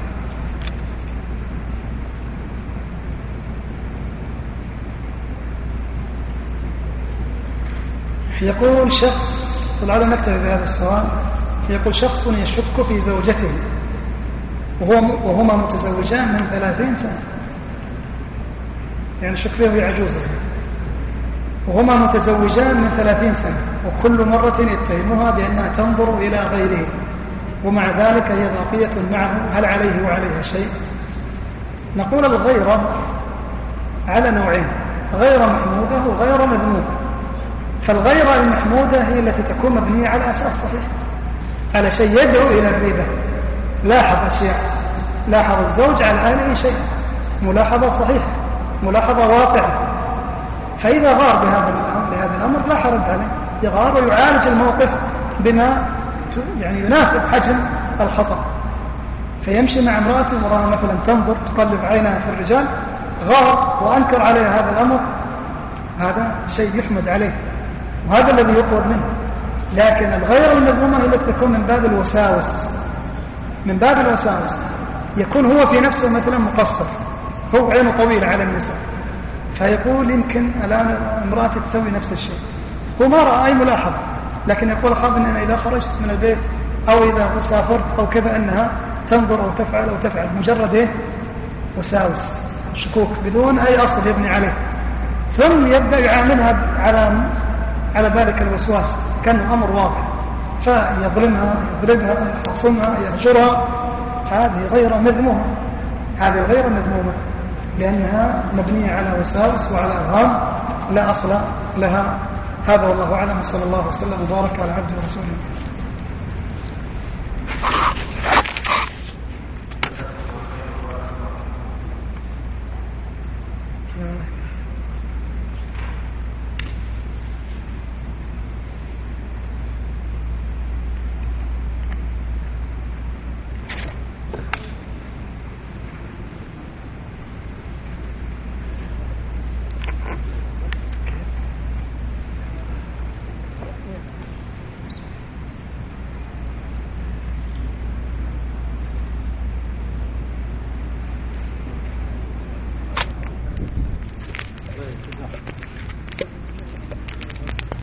يقول شخص، ولعل نكتفي بهذا السؤال، يقول: شخص يشك في زوجته وهما متزوجان من ثلاثين سنة، يعني شك فيه وهي عجوزة، وهما متزوجان من ثلاثين سنة، وكل مرة يتهمها بأنها تنظر إلى غيره، ومع ذلك هي باقية معه، هل عليه وعليها شيء؟ نقول: الغيرة على نوعين: غير محمودة وغير مذمومة. فالغيرة المحمودة هي التي تكون مبنية على أساس صحيح، على شيء يدعو إلى الريبة. لاحظ أشياء، لاحظ الزوج على آله شيء، ملاحظة صحيحة، ملاحظة واقعة، فإذا غار بهذا الأمر, بهذا الأمر لا حرج عليه، يغار ويعالج الموقف بما يعني يناسب حجم الخطأ. فيمشي مع امرأته وراها مثلا تنظر تقلب عينها في الرجال، غار وأنكر عليها هذا الأمر، هذا شيء يحمد عليه، وهذا الذي يقرب منه. لكن الغير المذمومة هي التي تكون من باب الوساوس، من باب الوساوس، يكون هو في نفسه مثلا مقصر، هو عينه طويلة على النساء، فيقول يمكن الآن امرأتي تسوي نفس الشيء، هو ما رأى أي ملاحظة، لكن يقول أخاف أن أنا إذا خرجت من البيت أو إذا سافرت أو كذا أنها تنظر أو تفعل أو تفعل، مجرد إيه؟ وساوس، شكوك بدون أي أصل يبني عليه، ثم يبدأ يعاملها على على ذلك الوسواس كان أمر واقع، فيظلمها، يضربها، يخصمها، يهجرها. هذه غير مذمومة، هذه غير مذمومة، لأنها مبنية على وساوس وعلى أوهام لا أصل لها. هذا والله أعلم، صلى الله وسلم وبارك على عبده ورسوله.